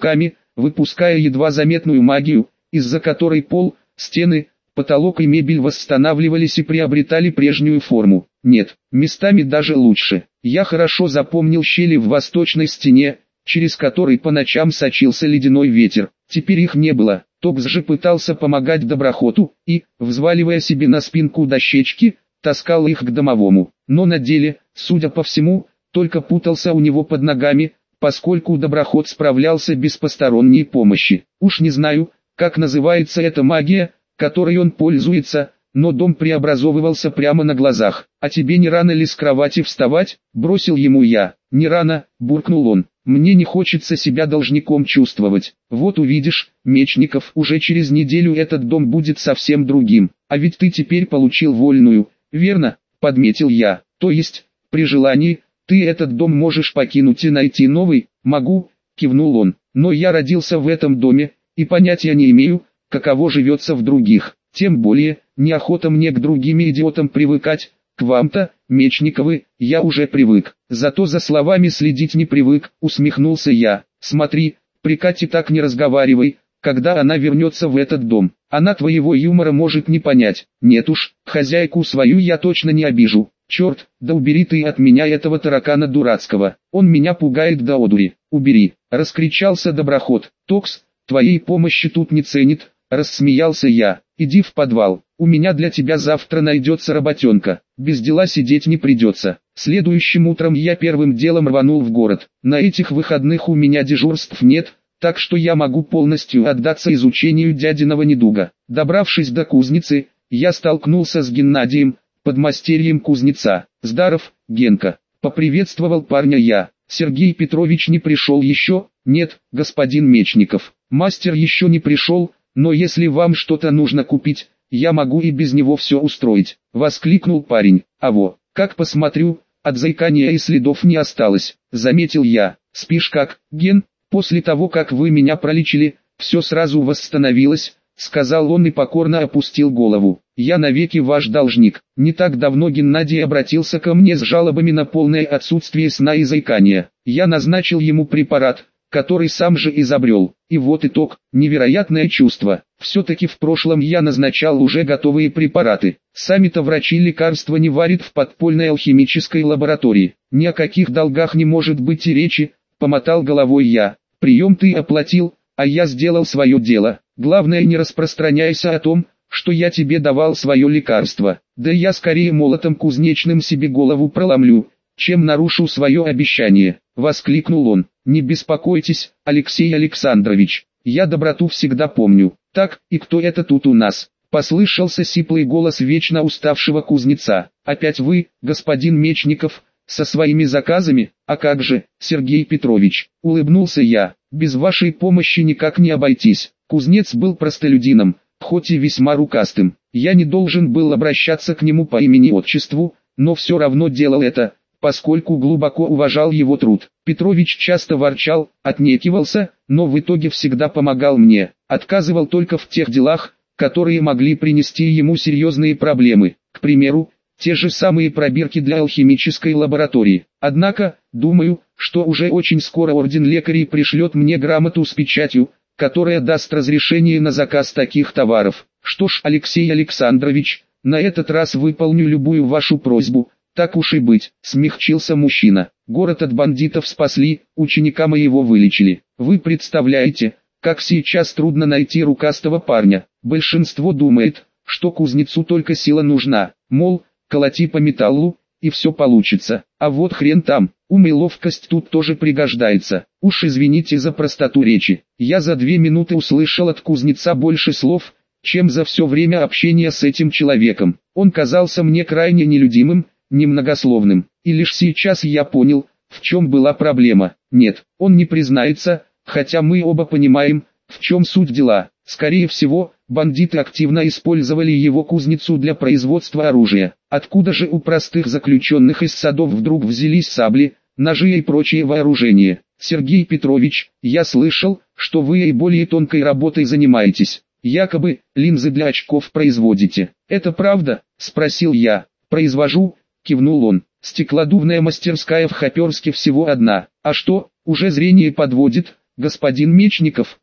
выпуская едва заметную магию, из-за которой пол, стены, потолок и мебель восстанавливались и приобретали прежнюю форму. Нет, местами даже лучше. Я хорошо запомнил щели в восточной стене, через который по ночам сочился ледяной ветер. Теперь их не было. Токс же пытался помогать доброхоту и, взваливая себе на спинку дощечки, таскал их к домовому. Но на деле, судя по всему, только путался у него под ногами, поскольку доброхот справлялся без посторонней помощи. Уж не знаю, как называется эта магия, которой он пользуется, но дом преобразовывался прямо на глазах. «А тебе не рано ли с кровати вставать?» – бросил ему я. «Не рано», – буркнул он. «Мне не хочется себя должником чувствовать. Вот увидишь, Мечников, уже через неделю этот дом будет совсем другим. А ведь ты теперь получил вольную, верно?» – подметил я. «То есть, при желании, ты этот дом можешь покинуть и найти новый?» «Могу», – кивнул он. «Но я родился в этом доме, и понятия не имею, каково живется в других. Тем более, неохота мне к другим идиотам привыкать. К вам-то, Мечниковы, я уже привык. Зато за словами следить не привык», — усмехнулся я. «Смотри, при Кате так не разговаривай, когда она вернется в этот дом. Она твоего юмора может не понять. Нет уж, хозяйку свою я точно не обижу. Черт, да убери ты от меня этого таракана дурацкого. Он меня пугает до одури. Убери!» — раскричался доброхот. «Токс, твоей помощи тут не ценит», — рассмеялся я. «Иди в подвал, у меня для тебя завтра найдется работенка, без дела сидеть не придется». Следующим утром я первым делом рванул в город. На этих выходных у меня дежурств нет, так что я могу полностью отдаться изучению дядиного недуга. Добравшись до кузницы, я столкнулся с Геннадием, подмастерьем кузнеца. «Здаров, Генка», — поприветствовал парня я. «Сергей Петрович не пришел еще?» «Нет, господин Мечников, мастер еще не пришел, но если вам что-то нужно купить, я могу и без него все устроить», — воскликнул парень. «А во, как посмотрю, от заикания и следов не осталось», — заметил я. «Спишь как, Ген? После того, как вы меня пролечили, все сразу восстановилось», — сказал он и покорно опустил голову. «Я навеки ваш должник». Не так давно Геннадий обратился ко мне с жалобами на полное отсутствие сна и заикания. Я назначил ему препарат, который сам же изобрел. И вот итог, невероятное чувство. Все-таки в прошлом я назначал уже готовые препараты. Сами-то врачи лекарства не варят в подпольной алхимической лаборатории. Ни о каких долгах не может быть и речи, помотал головой я. Прием ты оплатил, а я сделал свое дело. Главное, не распространяйся о том, что я тебе давал свое лекарство. Да я скорее молотом кузнечным себе голову проломлю, чем нарушу свое обещание», — воскликнул он. «Не беспокойтесь, Алексей Александрович, я доброту всегда помню. Так, и кто это тут у нас?» — послышался сиплый голос вечно уставшего кузнеца. «Опять вы, господин Мечников, со своими заказами? А как же, Сергей Петрович?» — улыбнулся я. «Без вашей помощи никак не обойтись». Кузнец был простолюдином, хоть и весьма рукастым. Я не должен был обращаться к нему по имени-отчеству, но все равно делал это, поскольку глубоко уважал его труд. Петрович часто ворчал, отнекивался, но в итоге всегда помогал мне, отказывал только в тех делах, которые могли принести ему серьезные проблемы, к примеру, те же самые пробирки для алхимической лаборатории. Однако, думаю, что уже очень скоро орден лекарей пришлет мне грамоту с печатью, которая даст разрешение на заказ таких товаров. Что ж, Алексей Александрович, на этот раз выполню любую вашу просьбу. «Так уж и быть», — смягчился мужчина. «Город от бандитов спасли, ученика моего вылечили. Вы представляете, как сейчас трудно найти рукастого парня. Большинство думает, что кузнецу только сила нужна, мол, колоти по металлу, и все получится. А вот хрен там, ум и ловкость тут тоже пригождается. Уж извините за простоту речи. Я за две минуты услышал от кузнеца больше слов, чем за все время общения с этим человеком. Он казался мне крайне нелюдимым, немногословным, и лишь сейчас я понял, в чем была проблема. Нет, он не признается, хотя мы оба понимаем, в чем суть дела. Скорее всего, бандиты активно использовали его кузницу для производства оружия. Откуда же у простых заключенных из садов вдруг взялись сабли, ножи и прочее вооружение? Сергей Петрович, я слышал, что вы и более тонкой работой занимаетесь. Якобы, линзы для очков производите. Это правда? Спросил я. Произвожу, кивнул он. Стеклодувная мастерская в Хоперске всего одна. А что, уже зрение подводит, господин Мечников?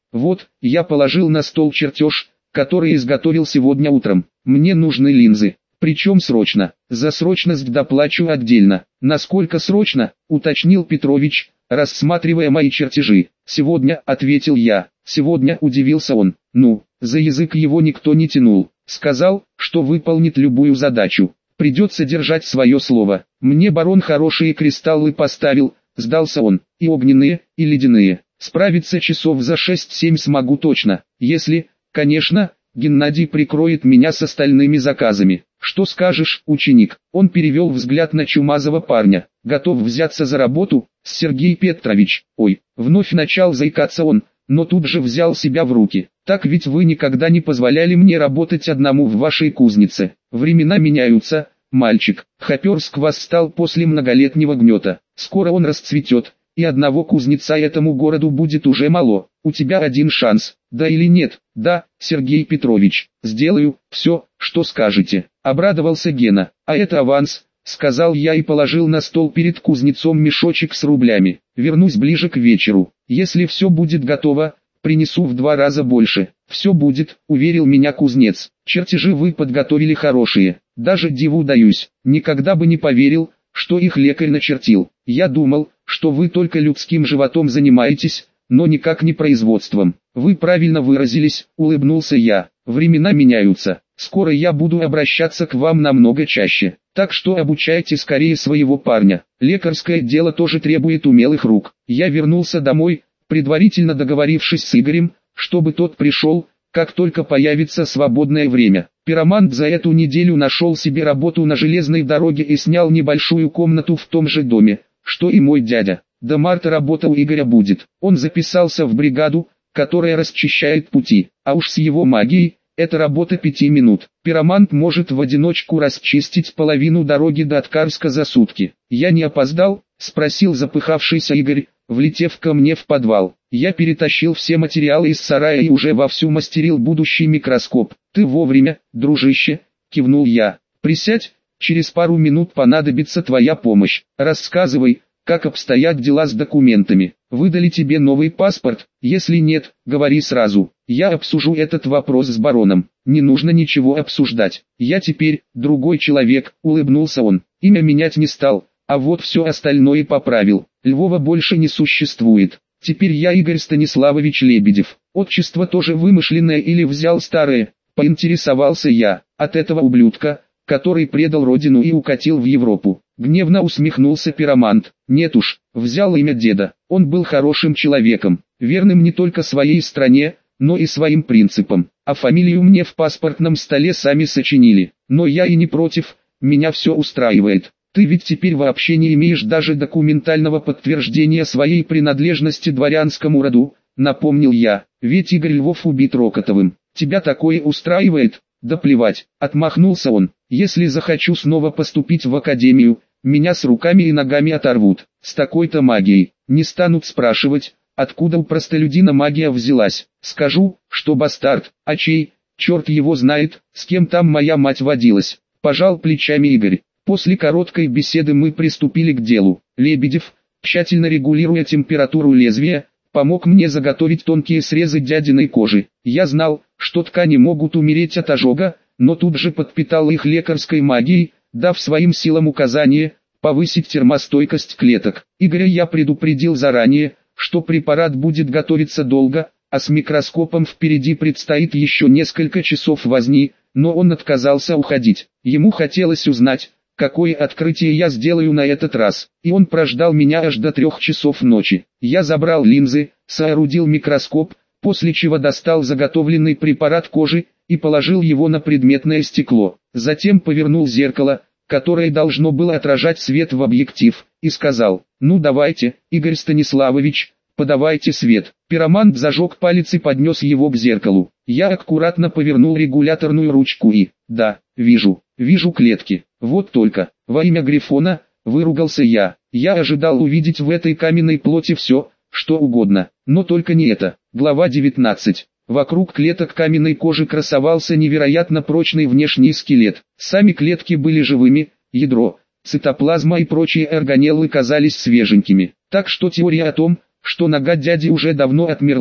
Вот, я положил на стол чертеж, который изготовил сегодня утром. Мне нужны линзы. Причем срочно. За срочность доплачу отдельно. Насколько срочно, уточнил Петрович, рассматривая мои чертежи. Сегодня, ответил я. Сегодня, удивился он. Ну, за язык его никто не тянул. Сказал, что выполнит любую задачу. Придется держать свое слово. Мне барон хорошие кристаллы поставил, сдался он. И огненные, и ледяные. Справиться часов за шесть-семь смогу точно. Если, конечно, Геннадий прикроет меня с остальными заказами. Что скажешь, ученик? Он перевел взгляд на чумазого парня. Готов взяться за работу, Сергей Петрович. Ой, вновь начал заикаться он, но тут же взял себя в руки. Так ведь вы никогда не позволяли мне работать одному в вашей кузнице. Времена меняются, мальчик. Хоперск восстал после многолетнего гнета. Скоро он расцветет, и одного кузнеца этому городу будет уже мало. У тебя один шанс, да или нет? Да, Сергей Петрович, сделаю все, что скажете. Обрадовался Гена. А это аванс, сказал я и положил на стол перед кузнецом мешочек с рублями. Вернусь ближе к вечеру. Если все будет готово, принесу в два раза больше. Все будет, уверил меня кузнец. Чертежи вы подготовили хорошие. Даже диву даюсь. Никогда бы не поверил, что их лекарь начертил. Я думал, что вы только людским животом занимаетесь, но никак не производством. Вы правильно выразились, улыбнулся я. Времена меняются. Скоро я буду обращаться к вам намного чаще. Так что обучайте скорее своего парня. Лекарское дело тоже требует умелых рук. Я вернулся домой, предварительно договорившись с Игорем, чтобы тот пришел, как только появится свободное время. Пиромант за эту неделю нашел себе работу на железной дороге и снял небольшую комнату в том же доме, что и мой дядя. До марта работа у Игоря будет. Он записался в бригаду, которая расчищает пути, а уж с его магией, это работа пяти минут. Пиромант может в одиночку расчистить половину дороги до Аткарска за сутки. Я не опоздал? Спросил запыхавшийся Игорь, влетев ко мне в подвал. Я перетащил все материалы из сарая и уже вовсю мастерил будущий микроскоп. Ты вовремя, дружище, кивнул я. Присядь, через пару минут понадобится твоя помощь. Рассказывай, как обстоят дела с документами. Выдали тебе новый паспорт? Если нет, говори сразу. Я обсужу этот вопрос с бароном. Не нужно ничего обсуждать. Я теперь другой человек, улыбнулся он. Имя менять не стал, а вот все остальное поправил. Львова больше не существует. Теперь я Игорь Станиславович Лебедев. Отчество тоже вымышленное или взял старое? Поинтересовался я. От этого ублюдка, который предал родину и укатил в Европу. Гневно усмехнулся пиромант. Нет уж, взял имя деда. Он был хорошим человеком, верным не только своей стране, но и своим принципам. А фамилию мне в паспортном столе сами сочинили. Но я и не против, меня все устраивает. Ты ведь теперь вообще не имеешь даже документального подтверждения своей принадлежности дворянскому роду, напомнил я. Ведь Игорь Львов убит Рокотовым. Тебя такое устраивает? Да плевать, отмахнулся он. Если захочу снова поступить в академию, меня с руками и ногами оторвут. С такой-то магией. Не станут спрашивать, откуда у простолюдина магия взялась. Скажу, что бастард, а чей, черт его знает, с кем там моя мать водилась. Пожал плечами Игорь. После короткой беседы мы приступили к делу. Лебедев, тщательно регулируя температуру лезвия, помог мне заготовить тонкие срезы дядиной кожи. Я знал, что ткани могут умереть от ожога, но тут же подпитал их лекарской магией, дав своим силам указание повысить термостойкость клеток. Игоря я предупредил заранее, что препарат будет готовиться долго, а с микроскопом впереди предстоит еще несколько часов возни, но он отказался уходить. Ему хотелось узнать, какое открытие я сделаю на этот раз, и он прождал меня аж до трех часов ночи. Я забрал линзы, соорудил микроскоп, после чего достал заготовленный препарат кожи и положил его на предметное стекло. Затем повернул зеркало, которое должно было отражать свет в объектив, и сказал: «Ну давайте, Игорь Станиславович, подавайте свет». Пиромант зажег палец и поднес его к зеркалу. Я аккуратно повернул регуляторную ручку и, да, вижу, вижу клетки. Вот только, во имя Грифона, выругался я. Я ожидал увидеть в этой каменной плоти все, что угодно, но только не это. Глава девятнадцать. Вокруг клеток каменной кожи красовался невероятно прочный внешний скелет. Сами клетки были живыми, ядро, цитоплазма и прочие органеллы казались свеженькими. Так что теория о том, что нога дяди уже давно отмерла,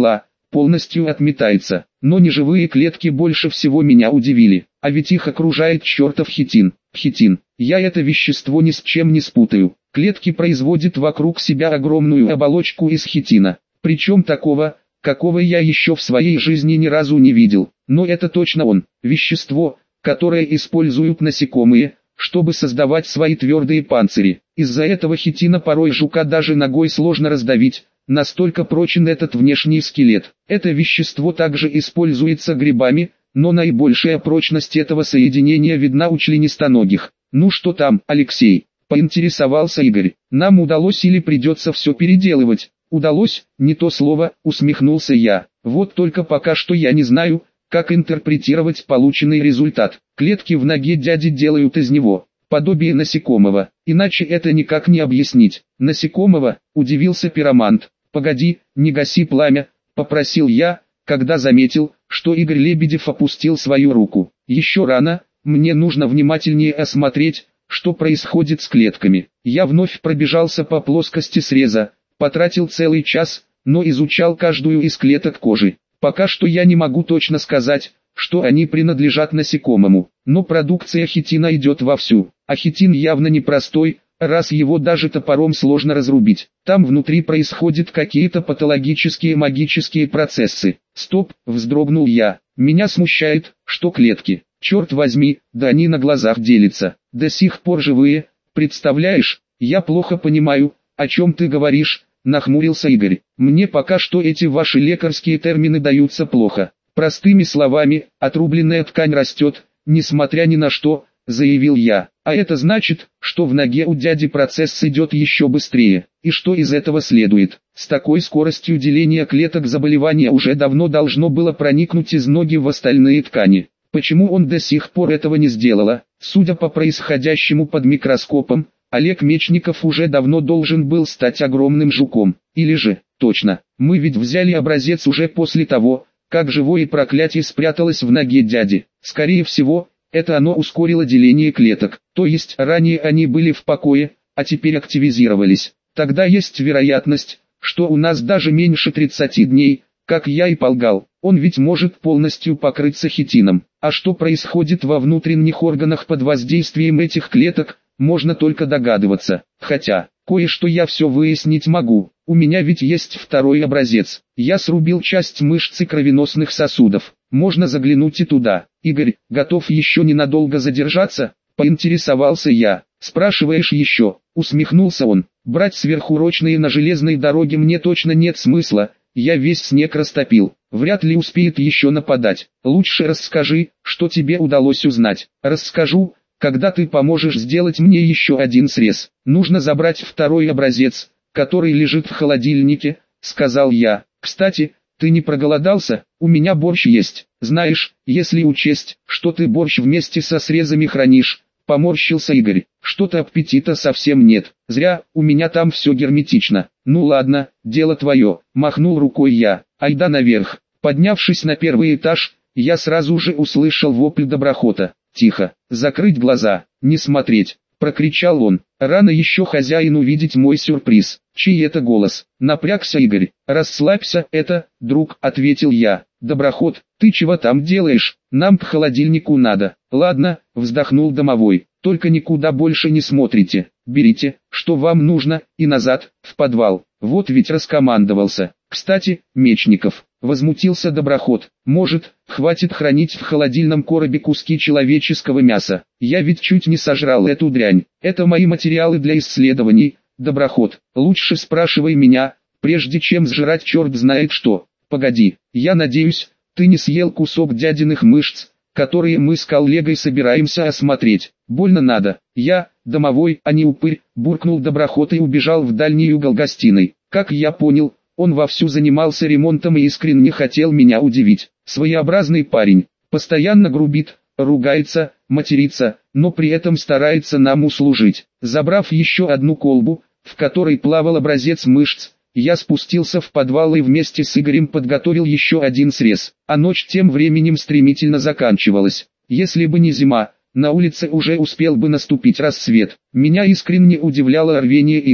полностью отметается. Но неживые клетки больше всего меня удивили, а ведь их окружает чертов хитин. Хитин, я это вещество ни с чем не спутаю. Клетки производят вокруг себя огромную оболочку из хитина, причем такого, какого я еще в своей жизни ни разу не видел. Но это точно он, вещество, которое используют насекомые, чтобы создавать свои твердые панцири. Из-за этого хитина порой жука даже ногой сложно раздавить, настолько прочен этот внешний скелет. Это вещество также используется грибами, но наибольшая прочность этого соединения видна у членистоногих. «Ну что там, Алексей?» – поинтересовался Игорь. «Нам удалось или придется все переделывать?» «Удалось, не то слово», – усмехнулся я. «Вот только пока что я не знаю, как интерпретировать полученный результат. Клетки в ноге дяди делают из него подобие насекомого, иначе это никак не объяснить». «Насекомого?» – удивился пиромант. «Погоди, не гаси пламя», – попросил я, когда заметил, что Игорь Лебедев опустил свою руку. «Еще рано, мне нужно внимательнее осмотреть, что происходит с клетками». Я вновь пробежался по плоскости среза, потратил целый час, но изучал каждую из клеток кожи. Пока что я не могу точно сказать, что они принадлежат насекомому, но продукция хитина идет вовсю, а хитин явно непростой, раз его даже топором сложно разрубить. Там внутри происходят какие-то патологические магические процессы. «Стоп», вздрогнул я, «меня смущает, что клетки, черт возьми, да они на глазах делятся, до сих пор живые, представляешь?» «Я плохо понимаю, о чем ты говоришь», нахмурился Игорь. «Мне пока что эти ваши лекарские термины даются плохо. Простыми словами, отрубленная ткань растет, несмотря ни на что», заявил я. «А это значит, что в ноге у дяди процесс идет еще быстрее. И что из этого следует? С такой скоростью деления клеток заболевание уже давно должно было проникнуть из ноги в остальные ткани. Почему он до сих пор этого не сделала? Судя по происходящему под микроскопом, Олег Мечников уже давно должен был стать огромным жуком. Или же, точно, мы ведь взяли образец уже после того, как живое проклятие спряталось в ноге дяди. Скорее всего, это оно ускорило деление клеток, то есть ранее они были в покое, а теперь активизировались. Тогда есть вероятность, что у нас даже меньше тридцати дней, как я и полагал, он ведь может полностью покрыться хитином. А что происходит во внутренних органах под воздействием этих клеток, можно только догадываться. Хотя, кое-что я все выяснить могу. У меня ведь есть второй образец. Я срубил часть мышц и кровеносных сосудов. Можно заглянуть и туда. Игорь, готов еще ненадолго задержаться? Поинтересовался я. Спрашиваешь еще? Усмехнулся он. Брать сверхурочные на железной дороге мне точно нет смысла. Я весь снег растопил. Вряд ли успеет еще нападать. Лучше расскажи, что тебе удалось узнать. Расскажу, когда ты поможешь сделать мне еще один срез. Нужно забрать второй образец, который лежит в холодильнике, сказал я. Кстати, ты не проголодался? У меня борщ есть. Знаешь, если учесть, что ты борщ вместе со срезами хранишь, поморщился Игорь. Что-то аппетита совсем нет. Зря, у меня там все герметично. Ну ладно, дело твое, махнул рукой я. Айда наверх. Поднявшись на первый этаж, я сразу же услышал вопль доброхота. «Тихо, закрыть глаза, не смотреть», — прокричал он. «Рано еще хозяину видеть мой сюрприз». Чей это голос? Напрягся Игорь. «Расслабься, это, друг», — ответил я. «Доброхот, ты чего там делаешь? Нам к холодильнику надо». «Ладно», — вздохнул домовой, — «только никуда больше не смотрите. Берите, что вам нужно, и назад, в подвал». Вот ведь раскомандовался. «Кстати, Мечников», — возмутился доброхот, — «может, хватит хранить в холодильном коробе куски человеческого мяса? Я ведь чуть не сожрал эту дрянь. Это мои материалы для исследований. Доброхот, лучше спрашивай меня, прежде чем сжирать черт знает что. Погоди, я надеюсь, ты не съел кусок дядиных мышц, которые мы с коллегой собираемся осмотреть. Больно надо». «Я, домовой, а не упырь», — буркнул доброхот и убежал в дальний угол гостиной. Как я понял, он вовсю занимался ремонтом и искренне хотел меня удивить. Своеобразный парень, постоянно грубит, ругается, матерится, но при этом старается нам услужить. Забрав еще одну колбу, в которой плавал образец мышц, я спустился в подвал и вместе с Игорем подготовил еще один срез. А ночь тем временем стремительно заканчивалась. Если бы не зима, на улице уже успел бы наступить рассвет. Меня искренне удивляло рвение Игоря.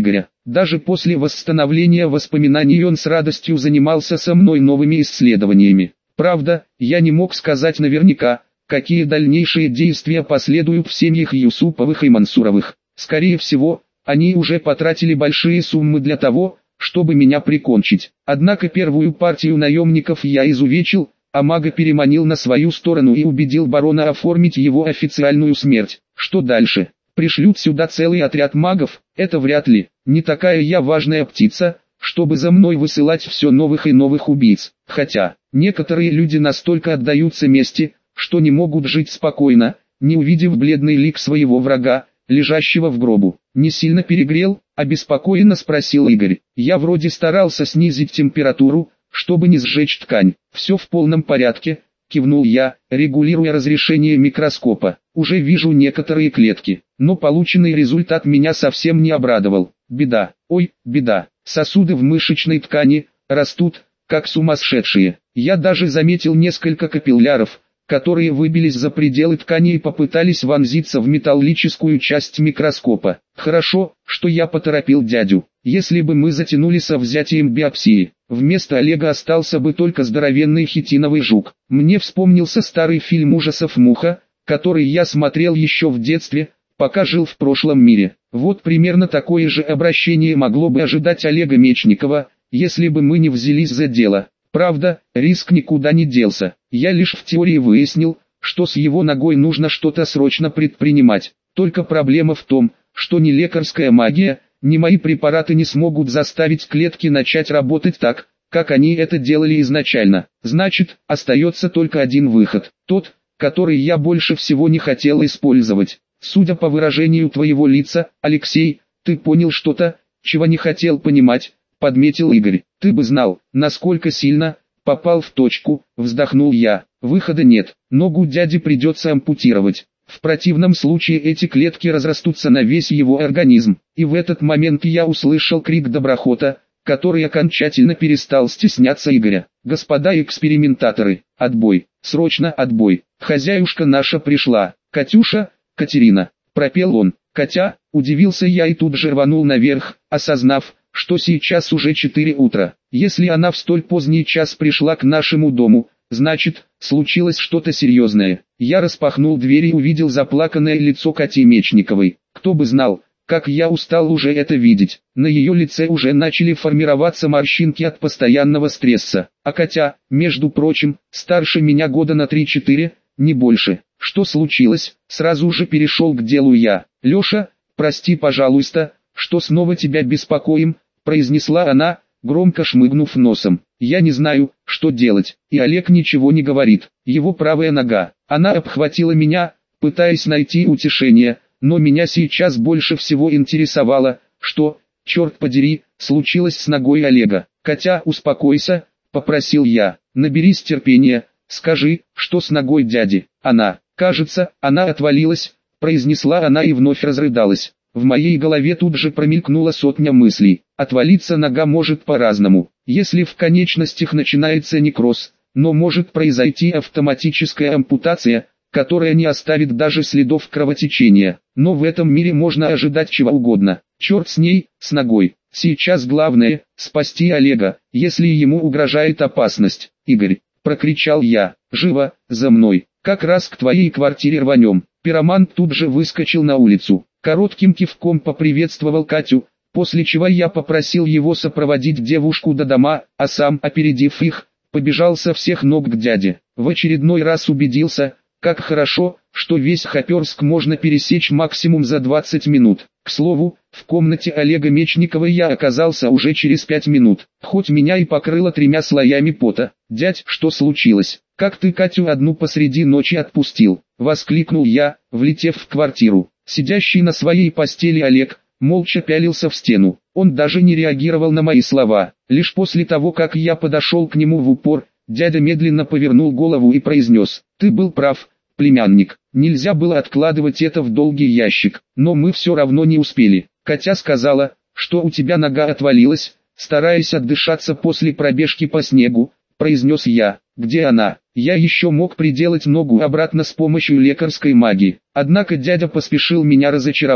Даже после восстановления воспоминаний он с радостью занимался со мной новыми исследованиями. Правда, я не мог сказать наверняка, какие дальнейшие действия последуют в семьях Юсуповых и Мансуровых. Скорее всего, они уже потратили большие суммы для того, чтобы меня прикончить. Однако первую партию наемников я изувечил, а мага переманил на свою сторону и убедил барона оформить его официальную смерть. Что дальше? Пришлют сюда целый отряд магов? Это вряд ли. Не такая я важная птица, чтобы за мной высылать все новых и новых убийц. Хотя, некоторые люди настолько отдаются мести, что не могут жить спокойно, не увидев бледный лик своего врага, лежащего в гробу. «Не сильно перегрел?» – обеспокоенно спросил Игорь. «Я вроде старался снизить температуру, чтобы не сжечь ткань». «Все в полном порядке», – кивнул я, регулируя разрешение микроскопа. «Уже вижу некоторые клетки, но полученный результат меня совсем не обрадовал. Беда, ой, беда, сосуды в мышечной ткани растут, как сумасшедшие. Я даже заметил несколько капилляров, которые выбились за пределы ткани и попытались вонзиться в металлическую часть микроскопа. Хорошо, что я поторопил дядю. Если бы мы затянули со взятием биопсии, вместо Олега остался бы только здоровенный хитиновый жук. Мне вспомнился старый фильм ужасов «Муха», который я смотрел еще в детстве, пока жил в прошлом мире. Вот примерно такое же обращение могло бы ожидать Олега Мечникова, если бы мы не взялись за дело. Правда, риск никуда не делся. Я лишь в теории выяснил, что с его ногой нужно что-то срочно предпринимать. Только проблема в том, что ни лекарская магия, ни мои препараты не смогут заставить клетки начать работать так, как они это делали изначально. Значит, остается только один выход. Тот, который я больше всего не хотел использовать. Судя по выражению твоего лица, Алексей, ты понял что-то, чего не хотел понимать, подметил Игорь. Ты бы знал, насколько сильно попал в точку, вздохнул я. Выхода нет, ногу дяди придется ампутировать. В противном случае эти клетки разрастутся на весь его организм. И в этот момент я услышал крик Доброхота, который окончательно перестал стесняться Игоря. Господа экспериментаторы, отбой, срочно отбой. Хозяюшка наша пришла. Катюша, Катерина, пропел он. Катя, удивился я и тут же рванул наверх, осознав, что сейчас уже четыре утра. Если она в столь поздний час пришла к нашему дому, значит, случилось что-то серьезное. Я распахнул дверь и увидел заплаканное лицо Кати Мечниковой. Кто бы знал, как я устал уже это видеть. На ее лице уже начали формироваться морщинки от постоянного стресса. А Катя, между прочим, старше меня года на три-четыре, не больше. Что случилось? Сразу же перешел к делу я. Леша, прости, пожалуйста, что снова тебя беспокоим, произнесла она, громко шмыгнув носом. Я не знаю, что делать, и Олег ничего не говорит. Его правая нога. Она обхватила меня, пытаясь найти утешение, но меня сейчас больше всего интересовало, что, черт подери, случилось с ногой Олега. Катя, успокойся, попросил я. Наберись терпения, скажи, что с ногой дяди. Она, кажется, она отвалилась, произнесла она и вновь разрыдалась. В моей голове тут же промелькнула сотня мыслей. Отвалиться нога может по-разному. Если в конечностях начинается некроз, но может произойти автоматическая ампутация, которая не оставит даже следов кровотечения. Но в этом мире можно ожидать чего угодно. Черт с ней, с ногой. Сейчас главное – спасти Олега, если ему угрожает опасность. Игорь, прокричал я, живо, за мной. Как раз к твоей квартире рванем. Пиромант тут же выскочил на улицу. Коротким кивком поприветствовал Катю, после чего я попросил его сопроводить девушку до дома, а сам, опередив их, побежал со всех ног к дяде. В очередной раз убедился, как хорошо, что весь Хоперск можно пересечь максимум за двадцать минут. К слову, в комнате Олега Мечникова я оказался уже через пять минут, хоть меня и покрыло тремя слоями пота. «Дядь, что случилось? Как ты Катю одну посреди ночи отпустил?» — воскликнул я, влетев в квартиру. Сидящий на своей постели Олег, молча пялился в стену. Он даже не реагировал на мои слова. Лишь после того, как я подошел к нему в упор, дядя медленно повернул голову и произнес: «Ты был прав, племянник, нельзя было откладывать это в долгий ящик, но мы все равно не успели. Катя сказала, что у тебя нога отвалилась, стараясь отдышаться после пробежки по снегу», — произнес я. «Где она?» Я еще мог приделать ногу обратно с помощью лекарской магии. Однако дядя поспешил меня разочаровать.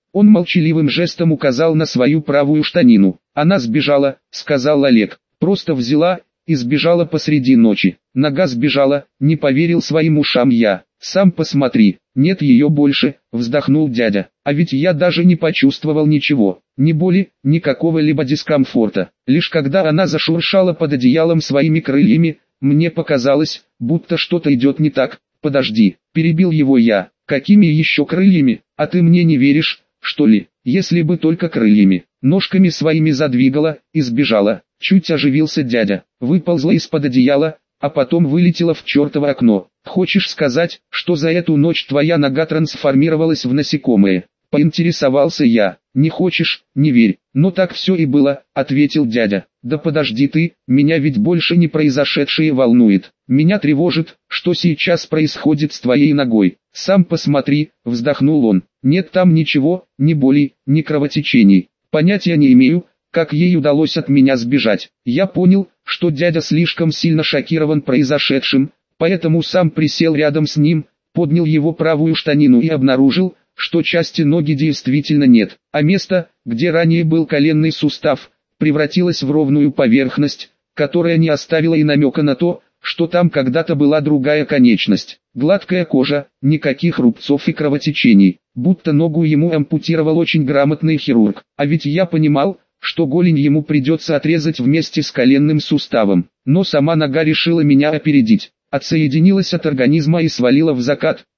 Он молчаливым жестом указал на свою правую штанину. Она сбежала, сказал Олег. Просто взяла и сбежала посреди ночи. Нога сбежала, не поверил своим ушам я. Сам посмотри, нет ее больше, вздохнул дядя. А ведь я даже не почувствовал ничего, ни боли, ни какого-либо дискомфорта. Лишь когда она зашуршала под одеялом своими крыльями, мне показалось, будто что-то идет не так. Подожди, перебил его я. Какими еще крыльями? А ты мне не веришь, что ли? Если бы только крыльями. Ножками своими задвигала и сбежала. Чуть оживился дядя. Выползла из-под одеяла, а потом вылетела в чертово окно. Хочешь сказать, что за эту ночь твоя нога трансформировалась в насекомое? Поинтересовался я. Не хочешь, не верь. Но так все и было, ответил дядя. Да подожди ты, меня ведь больше не произошедшее волнует. Меня тревожит, что сейчас происходит с твоей ногой. Сам посмотри, вздохнул он. Нет там ничего, ни боли, ни кровотечений. Понятия не имею, как ей удалось от меня сбежать. Я понял, что дядя слишком сильно шокирован произошедшим, поэтому сам присел рядом с ним, поднял его правую штанину и обнаружил, что части ноги действительно нет, а место, где ранее был коленный сустав, превратилось в ровную поверхность, которая не оставила и намека на то, что там когда-то была другая конечность. Гладкая кожа, никаких рубцов и кровотечений, будто ногу ему ампутировал очень грамотный хирург. А ведь я понимал, что голень ему придется отрезать вместе с коленным суставом. Но сама нога решила меня опередить, отсоединилась от организма и свалила в закат,